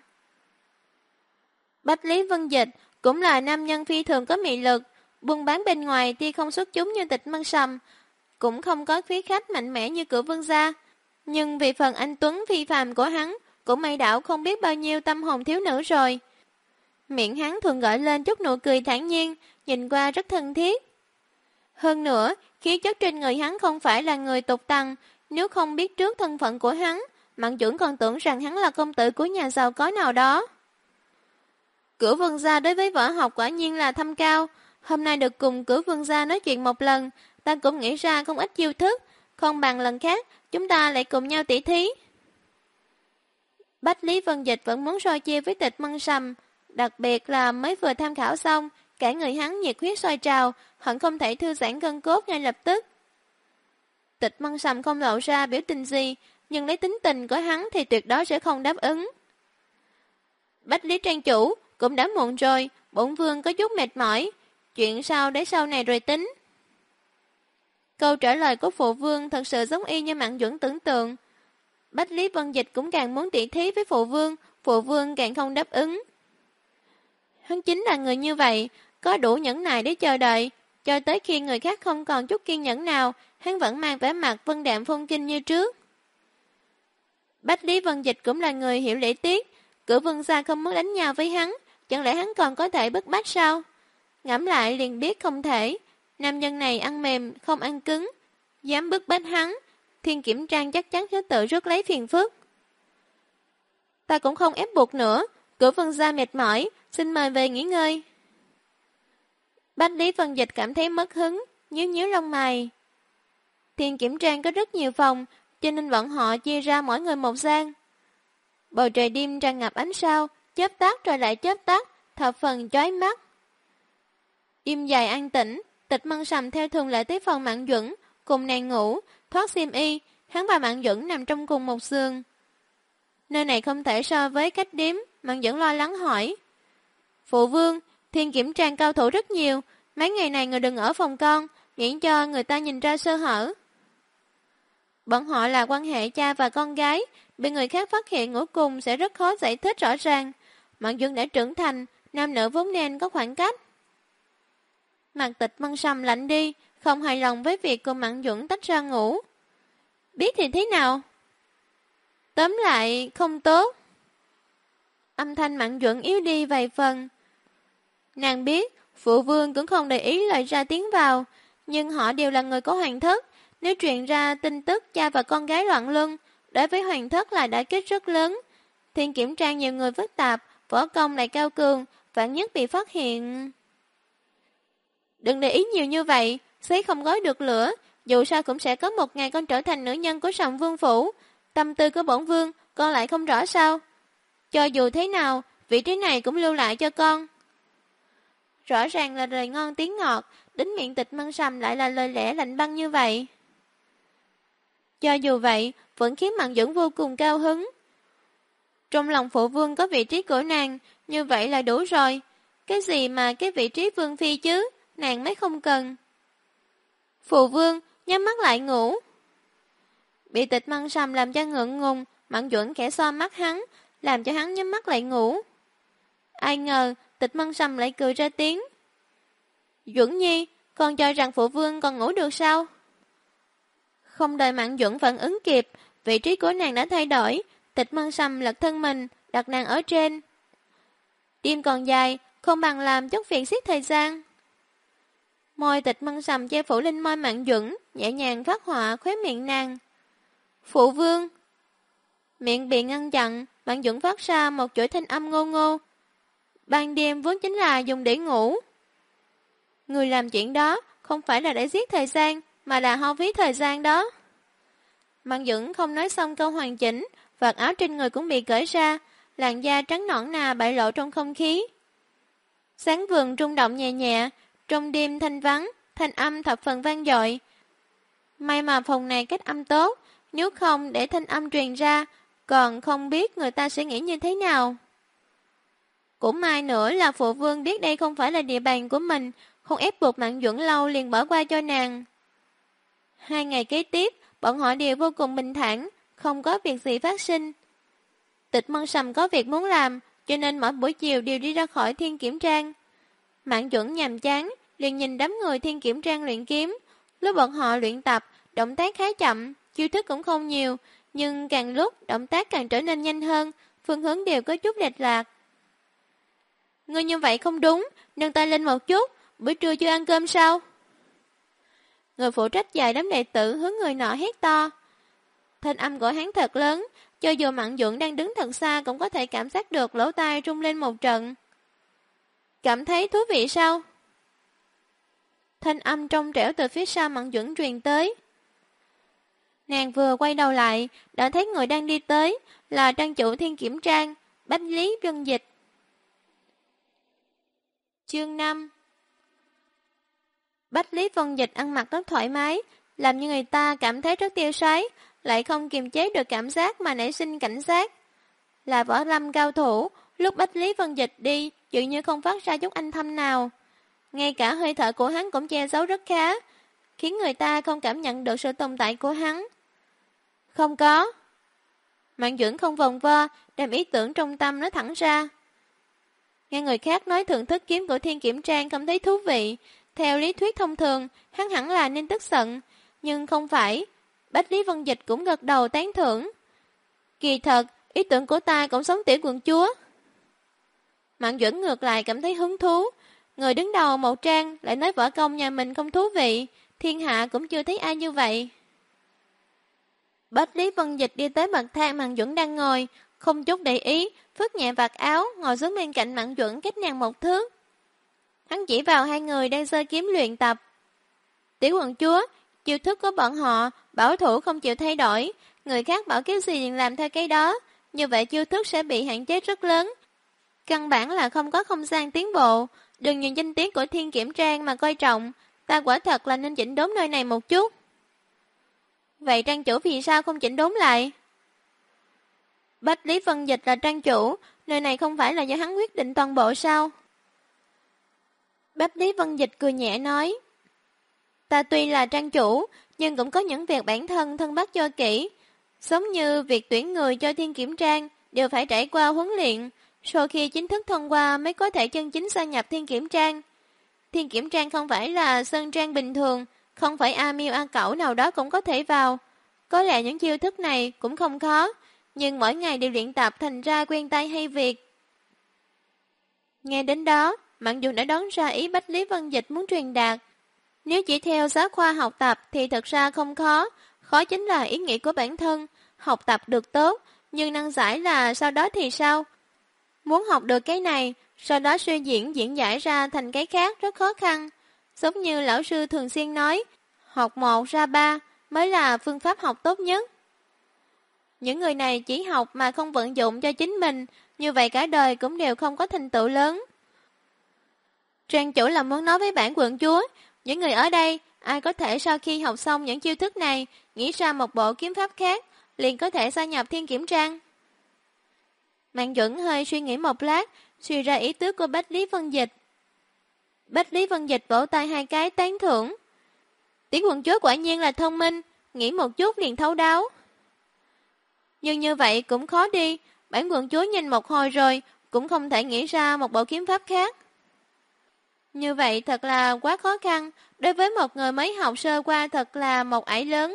Bách Lý Vân Dịch cũng là nam nhân phi thường có mị lực, buôn bán bên ngoài tuy không xuất chúng như Tịch Mân Sầm, cũng không có khí khách mạnh mẽ như cửa Vương gia, nhưng vì phần anh tuấn phi phàm của hắn, cũng mây đảo không biết bao nhiêu tâm hồn thiếu nữ rồi. Miệng hắn thường gợi lên chút nụ cười thản nhiên, nhìn qua rất thân thiết. Hơn nữa, khí chất trên người hắn không phải là người tục tằng, nếu không biết trước thân phận của hắn, Mạn Duẩn còn tưởng rằng hắn là công tử của nhà giàu có nào đó. Cửa Vương gia đối với võ học quả nhiên là thâm cao, hôm nay được cùng cửa Vương gia nói chuyện một lần, ta cũng nghĩ ra không ít chiêu thức, không bằng lần khác, chúng ta lại cùng nhau tỉ thí. Bách Lý Vân Dịch vẫn muốn soi chiêu với Tịch Mân Sầm, đặc biệt là mới vừa tham khảo xong, cả người hắn nhiệt huyết sôi trào, hận không thể thư giãn gân cốt ngay lập tức. Tịch Mân Sầm không lộ ra biểu tình gì, nhưng lấy tính tình của hắn thì tuyệt đối sẽ không đáp ứng. Bách Lý Trang chủ, cũng đã muộn rồi, bổn vương có chút mệt mỏi, chuyện sau để sau này rồi tính. Câu trả lời của phụ vương thật sự giống y như Mạn Duẩn tưởng tượng. Bách Lý Vân Dịch cũng càng muốn tỉ thí với phụ vương càng không đáp ứng. Hắn chính là người như vậy, có đủ nhẫn nại để chờ đợi, cho tới khi người khác không còn chút kiên nhẫn nào, hắn vẫn mang vẻ mặt vân đạm phong kinh như trước. Bách Lý Vân Dịch cũng là người hiểu lễ tiết, cửa Vương gia không muốn đánh nhau với hắn, chẳng lẽ hắn còn có thể bức bách sao? Ngẫm lại liền biết không thể, nam nhân này ăn mềm, không ăn cứng, dám bức bách hắn, Thiên Kiểm Trang chắc chắn sẽ tự rước lấy phiền phức. Ta cũng không ép buộc nữa, cửa Vương gia mệt mỏi, xin mời về nghỉ ngơi. Bách Lý Vân Dịch cảm thấy mất hứng, nhíu nhíu lông mày. Thiên Kiểm Trang có rất nhiều phòng, cho nên bọn họ chia ra mỗi người một gian. Bầu trời đêm tràn ngập ánh sao, chớp tắt rồi lại chớp tắt, thập phần chói mắt. Đêm dài an tĩnh, Tịch Mân Sầm theo thường lệ tới phòng Mạn Duẩn, cùng nàng ngủ, thoát xiêm y, hắn và Mạn Duẩn nằm trong cùng một giường. Nơi này không thể so với cách điếm, Mạn Duẩn lo lắng hỏi. Phụ vương, Thiên Kiểm Trang cao thủ rất nhiều, mấy ngày này người đừng ở phòng con, miễn cho người ta nhìn ra sơ hở. Bọn họ là quan hệ cha và con gái, bị người khác phát hiện ngủ cùng sẽ rất khó giải thích rõ ràng. Mạn Duẩn đã trưởng thành, nam nữ vốn nên có khoảng cách. Mặt Tịch Mân Sầm lạnh đi, không hài lòng với việc cùng Mạn Duẩn tách ra ngủ. Biết thì thế nào? Tóm lại không tốt. Âm thanh Mạn Duẩn yếu đi vài phần. Nàng biết, phụ vương cũng không để ý lời ra tiếng vào, nhưng họ đều là người có hoàng thất. Nếu truyền ra tin tức cha và con gái loạn luân, đối với hoàng thất là đả kích rất lớn. Thiên Kiểm Trang nhiều người phức tạp, võ công lại cao cường, vạn nhất bị phát hiện. Đừng để ý nhiều như vậy, sấy không gói được lửa, dù sao cũng sẽ có một ngày con trở thành nữ nhân của Sầm Vương phủ. Tâm tư của bổn vương, con lại không rõ sao. Cho dù thế nào, vị trí này cũng lưu lại cho con. Rõ ràng là lời ngon tiếng ngọt, đến miệng Tịch Mân Sầm lại là lời lẽ lạnh băng như vậy. Cho dù vậy, vẫn khiến Mạn Duẩn vô cùng cao hứng. Trong lòng phụ vương có vị trí của nàng, như vậy là đủ rồi. Cái gì mà cái vị trí vương phi chứ, nàng mới không cần. Phụ vương, nhắm mắt lại ngủ. Bị Tịch Mân Sầm làm cho ngượng ngùng, Mạn Duẩn khẽ xoa mắt hắn, làm cho hắn nhắm mắt lại ngủ. Ai ngờ, Tịch Mân Sầm lại cười ra tiếng. Duẩn Nhi, con cho rằng phụ vương còn ngủ được sao? Không đợi Mạn Duẩn phản ứng kịp, vị trí của nàng đã thay đổi, Tịch Mân Sầm lật thân mình, đặt nàng ở trên. Đêm còn dài, không bằng làm chút việc giết thời gian. Môi Tịch Mân Sầm che phủ lên môi Mạn Duẩn, nhẹ nhàng phát họa khóe miệng nàng. Phụ vương. Miệng bị ngăn chặn, Mạn Duẩn phát ra một chuỗi thanh âm ngô ngô. Ban đêm vốn chính là dùng để ngủ. Người làm chuyện đó không phải là để giết thời gian, mà là hao phí thời gian đó. Mạn Duẩn không nói xong câu hoàn chỉnh, vạt áo trên người cũng bị cởi ra, làn da trắng nõn nà bại lộ trong không khí. Sáng vườn rung động nhẹ nhẹ, trong đêm thanh vắng, thanh âm thập phần vang dội. May mà phòng này cách âm tốt, nếu không để thanh âm truyền ra, còn không biết người ta sẽ nghĩ như thế nào. Cũng may nữa là phụ vương biết đây không phải là địa bàn của mình, không ép buộc Mạn Duẩn lâu liền bỏ qua cho nàng. 2 ngày kế tiếp, bọn họ đều vô cùng bình thản, không có việc gì phát sinh. Tịch Mân Sầm có việc muốn làm, cho nên mỗi buổi chiều đều đi ra khỏi Thiên Kiểm Trang. Mạn Duẩn nhàm chán, liền nhìn đám người Thiên Kiểm Trang luyện kiếm. Lúc bọn họ luyện tập, động tác khá chậm, chiêu thức cũng không nhiều, nhưng càng lúc động tác càng trở nên nhanh hơn, phương hướng đều có chút lệch lạc. Ngươi như vậy không đúng, nâng tay lên một chút, buổi trưa chưa ăn cơm sao? Người phụ trách dạy đám đệ tử hướng người nọ hét to. Thanh âm của hắn thật lớn, cho dù Mạn Duẩn đang đứng thật xa cũng có thể cảm giác được lỗ tai rung lên một trận. Cảm thấy thú vị sao? Thanh âm trong trẻo từ phía sau Mạn Duẩn truyền tới. Nàng vừa quay đầu lại, đã thấy người đang đi tới, là trang chủ Thiên Kiểm Trang, Bách Lý Vân Dịch. Chương 5. Bách Lý Vân Dịch ăn mặc rất thoải mái, làm như người ta cảm thấy rất tiêu sái, lại không kiềm chế được cảm giác mà nảy sinh cảnh giác. Là võ lâm cao thủ, lúc Bách Lý Vân Dịch đi, dường như không phát ra chút âm thanh nào. Ngay cả hơi thở của hắn cũng che giấu rất khá, khiến người ta không cảm nhận được sự tồn tại của hắn. Không có. Mạn Duẩn không vòng vo, đem ý tưởng trong tâm nói thẳng ra. Nghe người khác nói thưởng thức kiếm của Thiên Kiểm Trang không thấy thú vị. Theo lý thuyết thông thường, hắn hẳn là nên tức giận, nhưng không phải. Bách Lý Vân Dịch cũng gật đầu tán thưởng. Kỳ thật, ý tưởng của ta cũng sống tiểu quận chúa. Mạn Duẩn ngược lại cảm thấy hứng thú. Người đứng đầu một trang lại nói võ công nhà mình không thú vị, thiên hạ cũng chưa thấy ai như vậy. Bách Lý Vân Dịch đi tới bậc thang Mạn Duẩn đang ngồi, không chút để ý, phất nhẹ vạt áo, ngồi xuống bên cạnh Mạn Duẩn cách nàng một thước. Hắn chỉ vào hai người đang giơ kiếm luyện tập. Tiểu quận chúa, Chiêu thức của bọn họ bảo thủ không chịu thay đổi, người khác bảo cái gì liền làm theo cái đó, như vậy chiêu thức sẽ bị hạn chế rất lớn. Căn bản là không có không gian tiến bộ, đừng nhìn danh tiếng của Thiên Kiểm Trang mà coi trọng, ta quả thật là nên chỉnh đốn nơi này một chút. Vậy trang chủ vì sao không chỉnh đốn lại? Bách Lý Vân Dịch là trang chủ, nơi này không phải là do hắn quyết định toàn bộ sao? Bách Lý Vân Dịch cười nhẹ nói, ta tuy là trang chủ, nhưng cũng có những việc bản thân thân bắt cho kỹ, giống như việc tuyển người cho Thiên Kiểm Trang đều phải trải qua huấn luyện, sau khi chính thức thông qua mới có thể chân chính gia nhập Thiên Kiểm Trang. Thiên Kiểm Trang không phải là sơn trang bình thường, không phải A Miêu A Cẩu nào đó cũng có thể vào. Có lẽ những chiêu thức này cũng không khó, nhưng mỗi ngày đều luyện tập thành ra quen tay hay việc. Nghe đến đó, Mạn Dũng đã đoán ra ý Bách Lý Vân Dịch muốn truyền đạt. Nếu chỉ theo giáo khoa học tập thì thật ra không khó, khó chính là ý nghĩ của bản thân, học tập được tốt, nhưng năng giải là sau đó thì sao? Muốn học được cái này, sau đó suy diễn giải ra thành cái khác rất khó khăn. Giống như lão sư thường xuyên nói, học 1 ra 3 mới là phương pháp học tốt nhất. Những người này chỉ học mà không vận dụng cho chính mình, như vậy cả đời cũng đều không có thành tựu lớn. Trang chủ là muốn nói với bản quận chúa, những người ở đây, ai có thể sau khi học xong những chiêu thức này, nghĩ ra một bộ kiếm pháp khác, liền có thể gia nhập Thiên Kiểm Trang. Mạn Duẩn hơi suy nghĩ một lát, suy ra ý tứ của Bách Lý Vân Dịch. Bách Lý Vân Dịch vỗ tay hai cái tán thưởng. Tiểu quận chúa quả nhiên là thông minh, nghĩ một chút liền thấu đáo. Nhưng như vậy cũng khó đi, bản quận chúa nhìn một hồi rồi, cũng không thể nghĩ ra một bộ kiếm pháp khác. Như vậy thật là quá khó khăn, đối với một người mới học sơ qua thật là một ải lớn.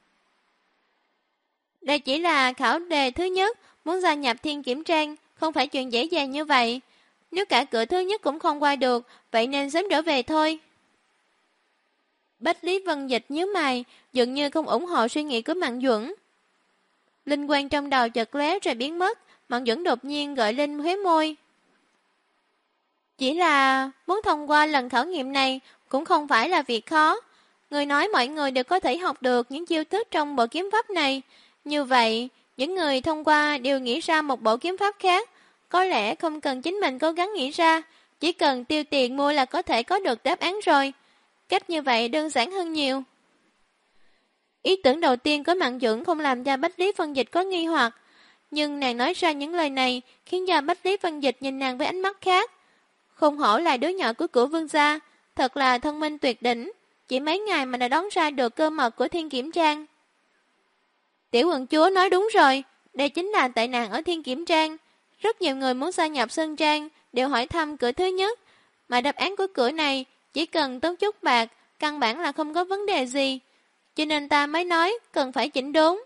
Đây chỉ là khảo đề thứ nhất, muốn gia nhập Thiên Kiểm Trang, không phải chuyện dễ dàng như vậy. Nếu cả cửa thứ nhất cũng không qua được, vậy nên sớm trở về thôi. Bách Lý Vân Dịch nhíu mày, dường như không ủng hộ suy nghĩ của Mạn Duẩn. Linh quang trong đầu chợt lóe rồi biến mất, Mạn Duẩn đột nhiên gợi lên khóe môi. Chỉ là muốn thông qua lần khảo nghiệm này cũng không phải là việc khó. Người nói mọi người đều có thể học được những chiêu thức trong bộ kiếm pháp này. Như vậy, những người thông qua đều nghĩ ra một bộ kiếm pháp khác. Có lẽ không cần chính mình cố gắng nghĩ ra, chỉ cần tiêu tiền mua là có thể có được đáp án rồi. Cách như vậy đơn giản hơn nhiều. Ý tưởng đầu tiên của Mạn Duẩn không làm cho Bách Lý Vân Dịch có nghi hoặc. Nhưng nàng nói ra những lời này khiến cho Bách Lý Vân Dịch nhìn nàng với ánh mắt khác. Không hổ là đứa nhỏ của Vương gia, thật là thông minh tuyệt đỉnh, chỉ mấy ngày mà đã đoán ra được cơ mật của Thiên Kiểm Trang. Tiểu quận chúa nói đúng rồi, đây chính là tệ nạn ở Thiên Kiểm Trang. Rất nhiều người muốn gia nhập Sơn Trang đều hỏi thăm cửa thứ nhất, mà đáp án của cửa này chỉ cần tốn chút bạc, căn bản là không có vấn đề gì, cho nên ta mới nói cần phải chỉnh đốn.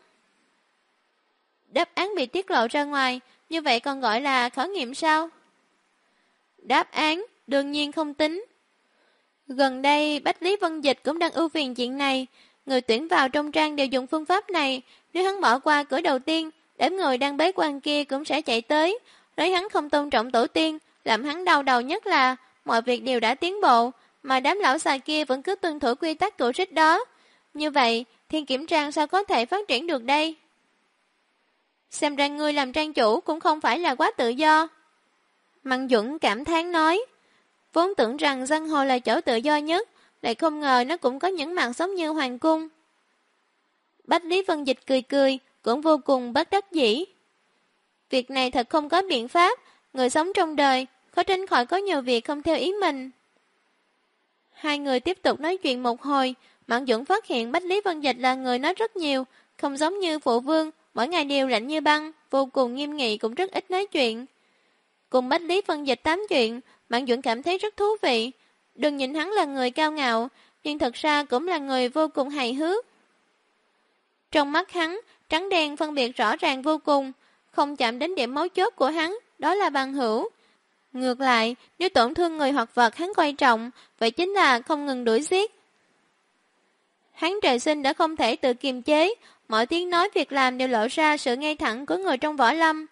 Đáp án bị tiết lộ ra ngoài, như vậy còn gọi là khảo nghiệm sao? Đáp án đương nhiên không tính. Gần đây Bách Lý Vân Dịch cũng đang ưu phiền chuyện này, người tuyển vào trong trang đều dùng phương pháp này, nếu hắn bỏ qua cửa đầu tiên, đám người đang bế quan kia cũng sẽ chạy tới, nói hắn không tôn trọng tổ tiên, làm hắn đau đầu nhất là mọi việc đều đã tiến bộ, mà đám lão già kia vẫn cứ tuân thủ quy tắc cổ rích đó. Như vậy, Thiên Kiểm Trang sao có thể phát triển được đây? Xem ra ngươi làm trang chủ cũng không phải là quá tự do. Mạn Duẩn cảm thán nói, vốn tưởng rằng giang hồ là chỗ tự do nhất, lại không ngờ nó cũng có những mặt giống như hoàng cung. Bách Lý Vân Dịch cười cười, cũng vô cùng bất đắc dĩ. Việc này thật không có biện pháp, người sống trong đời, khó tránh khỏi có nhiều việc không theo ý mình. Hai người tiếp tục nói chuyện một hồi, Mạn Duẩn phát hiện Bách Lý Vân Dịch là người nói rất nhiều, không giống như phụ vương, mỗi ngày đều lạnh như băng, vô cùng nghiêm nghị cũng rất ít nói chuyện. Cùng Bách Lý Vân Dịch tám chuyện, Mạn Duẩn cảm thấy rất thú vị. Đừng nhìn hắn là người cao ngạo, nhưng thật ra cũng là người vô cùng hài hước. Trong mắt hắn, trắng đen phân biệt rõ ràng vô cùng, không chạm đến điểm mấu chốt của hắn, đó là bằng hữu. Ngược lại, nếu tổn thương người hoặc vật hắn coi trọng, vậy chính là không ngừng đuổi giết. Hắn trời sinh đã không thể tự kiềm chế, mọi tiếng nói việc làm đều lộ ra sự ngay thẳng của người trong võ lâm.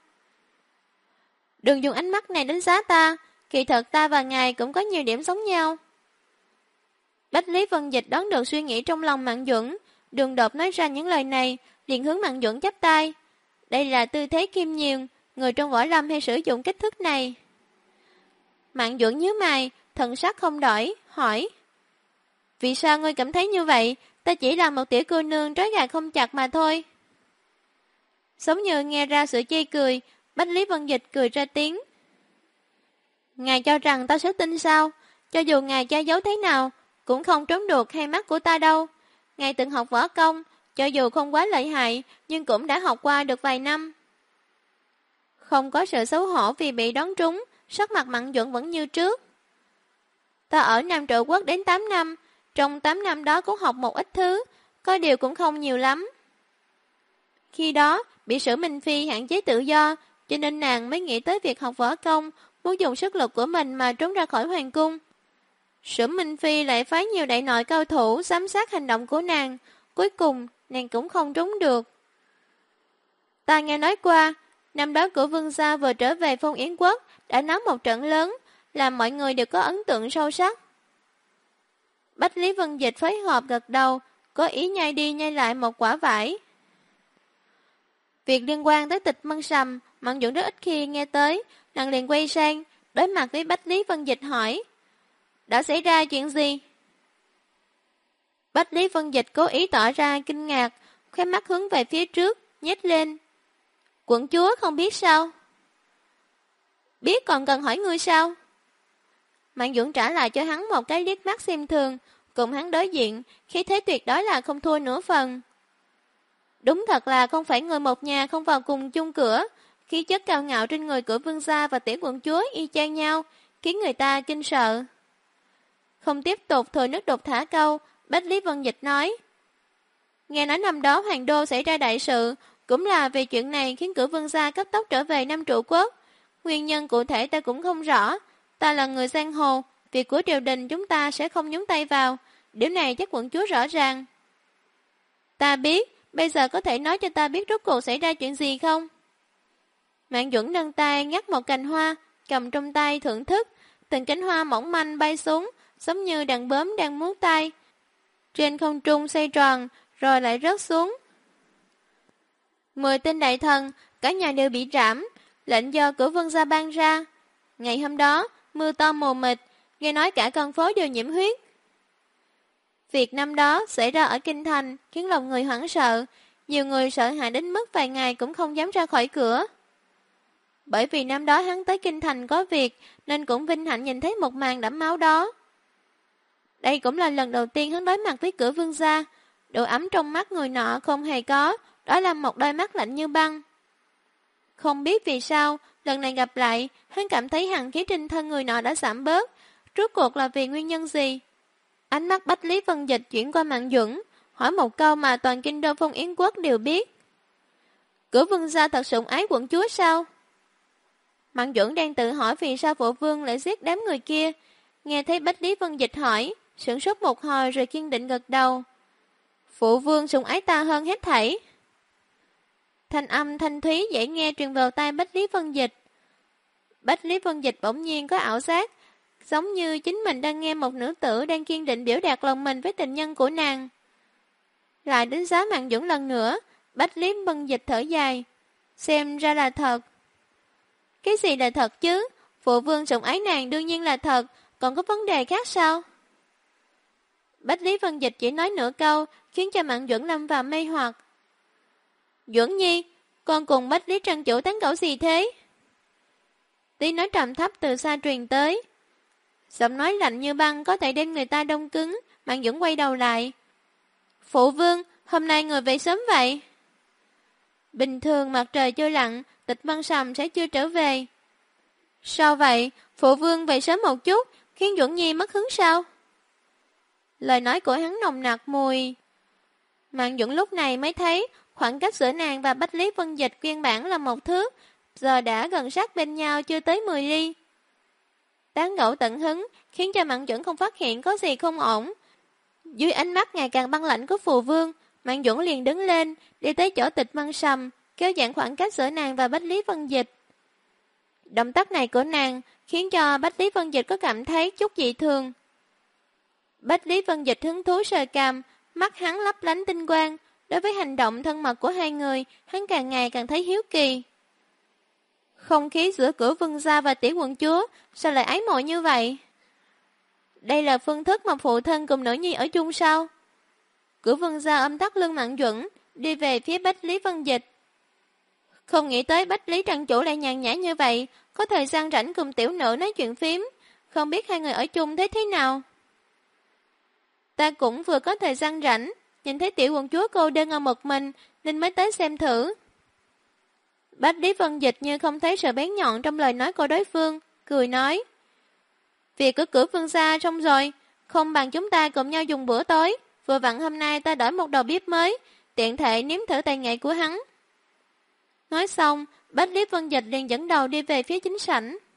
Đừng dùng ánh mắt này đánh giá ta, kỳ thật ta và ngài cũng có nhiều điểm giống nhau. Bách Lý Vân Dịch đoán được suy nghĩ trong lòng Mạn Duẩn, đường đột nói ra những lời này, liền hướng Mạn Duẩn chắp tay. Đây là tư thế kim nhường, người trong võ lâm hay sử dụng cách thức này. Mạn Duẩn nhíu mày, thần sắc không đổi, hỏi. Vì sao ngươi cảm thấy như vậy? Ta chỉ là một tiểu cô nương trói gà không chặt mà thôi. Giống như nghe ra sự chê cười, Bách Lý Vân Dịch cười ra tiếng. Ngài cho rằng ta sẽ tin sao? Cho dù ngài che giấu thế nào, cũng không trốn được hai mắt của ta đâu. Ngài từng học võ công, cho dù không quá lợi hại, nhưng cũng đã học qua được vài năm. Không có sự xấu hổ vì bị đón trúng, sắc mặt Mạn Duẩn vẫn như trước. Ta ở Nam Trụ Quốc đến 8 năm, trong 8 năm đó cũng học một ít thứ, có điều cũng không nhiều lắm. Khi đó, bị Sử Minh Phi hạn chế tự do, cho nên nàng mới nghĩ tới việc học võ công, muốn dùng sức lực của mình mà trốn ra khỏi hoàng cung. Sử Minh Phi lại phái nhiều đại nội cao thủ giám sát hành động của nàng, cuối cùng nàng cũng không trốn được. Ta nghe nói qua, năm đó của Vương gia vừa trở về Phong Yến Quốc đã náo một trận lớn, làm mọi người đều có ấn tượng sâu sắc. Bách Lý Vân Dịch phối hợp gật đầu, có ý nhai đi nhai lại một quả vải. Việc liên quan tới Tịch Mân Sầm, Mạn Duẩn rất ít khi nghe tới, nàng liền quay sang, đối mặt với Bách Lý Vân Dịch hỏi. Đã xảy ra chuyện gì? Bách Lý Vân Dịch cố ý tỏ ra kinh ngạc, khóe mắt hướng về phía trước, nhếch lên. Quận chúa không biết sao? Biết còn cần hỏi ngươi sao? Mạn Duẩn trả lại cho hắn một cái liếc mắt xem thường, cùng hắn đối diện, khí thế tuyệt đối là không thua nửa phần. Đúng thật là không phải người một nhà không vào cùng chung cửa, khí chất cao ngạo trên người của vương gia và tiểu quận chúa y chang nhau, khiến người ta kinh sợ. Không tiếp tục thừa nước đục thả câu, Bách Lý Vân Dịch nói. Nghe nói năm đó Hoàng Đô xảy ra đại sự, cũng là vì chuyện này khiến cử vương gia cấp tốc trở về Nam Trụ Quốc. Nguyên nhân cụ thể ta cũng không rõ, ta là người giang hồ, việc của triều đình chúng ta sẽ không nhúng tay vào, điều này chắc quận chúa rõ ràng. Ta biết, bây giờ có thể nói cho ta biết rốt cuộc xảy ra chuyện gì không? Mạn Duẩn nâng tay ngắt một cành hoa, cầm trong tay thưởng thức, từng cánh hoa mỏng manh bay xuống, giống như đàn bướm đang múa tay. Trên không trung xoay tròn, rồi lại rớt xuống. 10 tên đại thần, cả nhà đều bị trảm, lệnh do cửu vương gia ban ra. Ngày hôm đó, mưa to mù mịt, nghe nói cả con phố đều nhiễm huyết. Việc năm đó xảy ra ở Kinh Thành khiến lòng người hoảng sợ, nhiều người sợ hãi đến mức vài ngày cũng không dám ra khỏi cửa. Bởi vì năm đó hắn tới Kinh Thành có việc, nên cũng vinh hạnh nhìn thấy một màn đẫm máu đó. Đây cũng là lần đầu tiên hắn đối mặt với cửa vương gia, độ ấm trong mắt người nọ không hề có, đó là một đôi mắt lạnh như băng. Không biết vì sao, lần này gặp lại, hắn cảm thấy hàn khí trên thân người nọ đã giảm bớt, rốt cuộc là vì nguyên nhân gì? Ánh mắt Bách Lý Vân Dịch chuyển qua Mạn Duẩn, hỏi một câu mà toàn kinh đô Phong Yến Quốc đều biết. Cửu vương gia thật sủng ái quận chúa sao? Mạn Duẩn đang tự hỏi vì sao phụ vương lại giết đám người kia, nghe thấy Bách Lý Vân Dịch hỏi, sửng sốt một hồi rồi kiên định gật đầu. Phụ vương sủng ái ta hơn hết thảy. Thanh âm thanh thúy dễ nghe truyền vào tai Bách Lý Vân Dịch. Bách Lý Vân Dịch bỗng nhiên có ảo giác, giống như chính mình đang nghe một nữ tử đang kiên định biểu đạt lòng mình với tình nhân của nàng. Lại đánh giá Mạn Duẩn lần nữa, Bách Lý Vân Dịch thở dài. Xem ra là thật. Cái gì là thật chứ? Phụ vương sủng ái nàng đương nhiên là thật, còn có vấn đề khác sao? Bách Lý Vân Dịch chỉ nói nửa câu, khiến cho Mạn Duẩn lâm vào mê hoặc. Duẩn Nhi, con cùng Bách Lý Trân Chủ tán gẫu gì thế? Tiếng nói trầm thấp từ xa truyền tới. Giọng nói lạnh như băng có thể đem người ta đông cứng, Mạn Duẩn quay đầu lại. Phụ vương, hôm nay người về sớm vậy? Bình thường mặt trời chưa lặn, Tịch Mân Sầm sẽ chưa trở về. Sao vậy? Phụ vương về sớm một chút, khiến Duẩn Nhi mất hứng sao? Lời nói của hắn nồng nặc mùi. Mạn Duẩn lúc này mới thấy khoảng cách giữa nàng và Bách Lý Vân Dịch nguyên bản là một thước, giờ đã gần sát bên nhau chưa tới 10 ly. Tán gẫu tận hứng khiến cho Mạn Duẩn không phát hiện có gì không ổn. Dưới ánh mắt ngày càng băng lạnh của phù vương, Mạn Duẩn liền đứng lên, đi tới chỗ Tịch Mân Sầm, kéo giãn khoảng cách giữa nàng và Bách Lý Vân Dịch. Động tác này của nàng khiến cho Bách Lý Vân Dịch có cảm thấy chút dị thường. Bách Lý Vân Dịch hứng thú sờ cằm, mắt hắn lấp lánh tinh quang. Đối với hành động thân mật của hai người, hắn càng ngày càng thấy hiếu kỳ. Không khí giữa Cửu Vương gia và Tiểu quận chúa sao lại ái mộ như vậy? Đây là phương thức mà phụ thân cùng nữ nhi ở chung sao? Cửu Vương gia âm thắt lưng Mạn Duẩn, đi về phía Bách Lý Vân Dịch. Không nghĩ tới Bách Lý trang chủ lại nhàn nhã như vậy, có thời gian rảnh cùng tiểu nữ nói chuyện phím, không biết hai người ở chung thế nào. Ta cũng vừa có thời gian rảnh, nhìn thấy Tiểu quận chúa cô đơn ở một mình, nên mới tới xem thử. Bách Lý Vân Dịch như không thấy sự bén nhọn trong lời nói của đối phương, cười nói. Việc của Cửu Vương gia xong rồi, không bằng chúng ta cùng nhau dùng bữa tối, vừa vặn hôm nay ta đổi một đầu bếp mới, tiện thể nếm thử tài nghệ của hắn. Nói xong, Bách Lý Vân Dịch liền dẫn đầu đi về phía chính sảnh.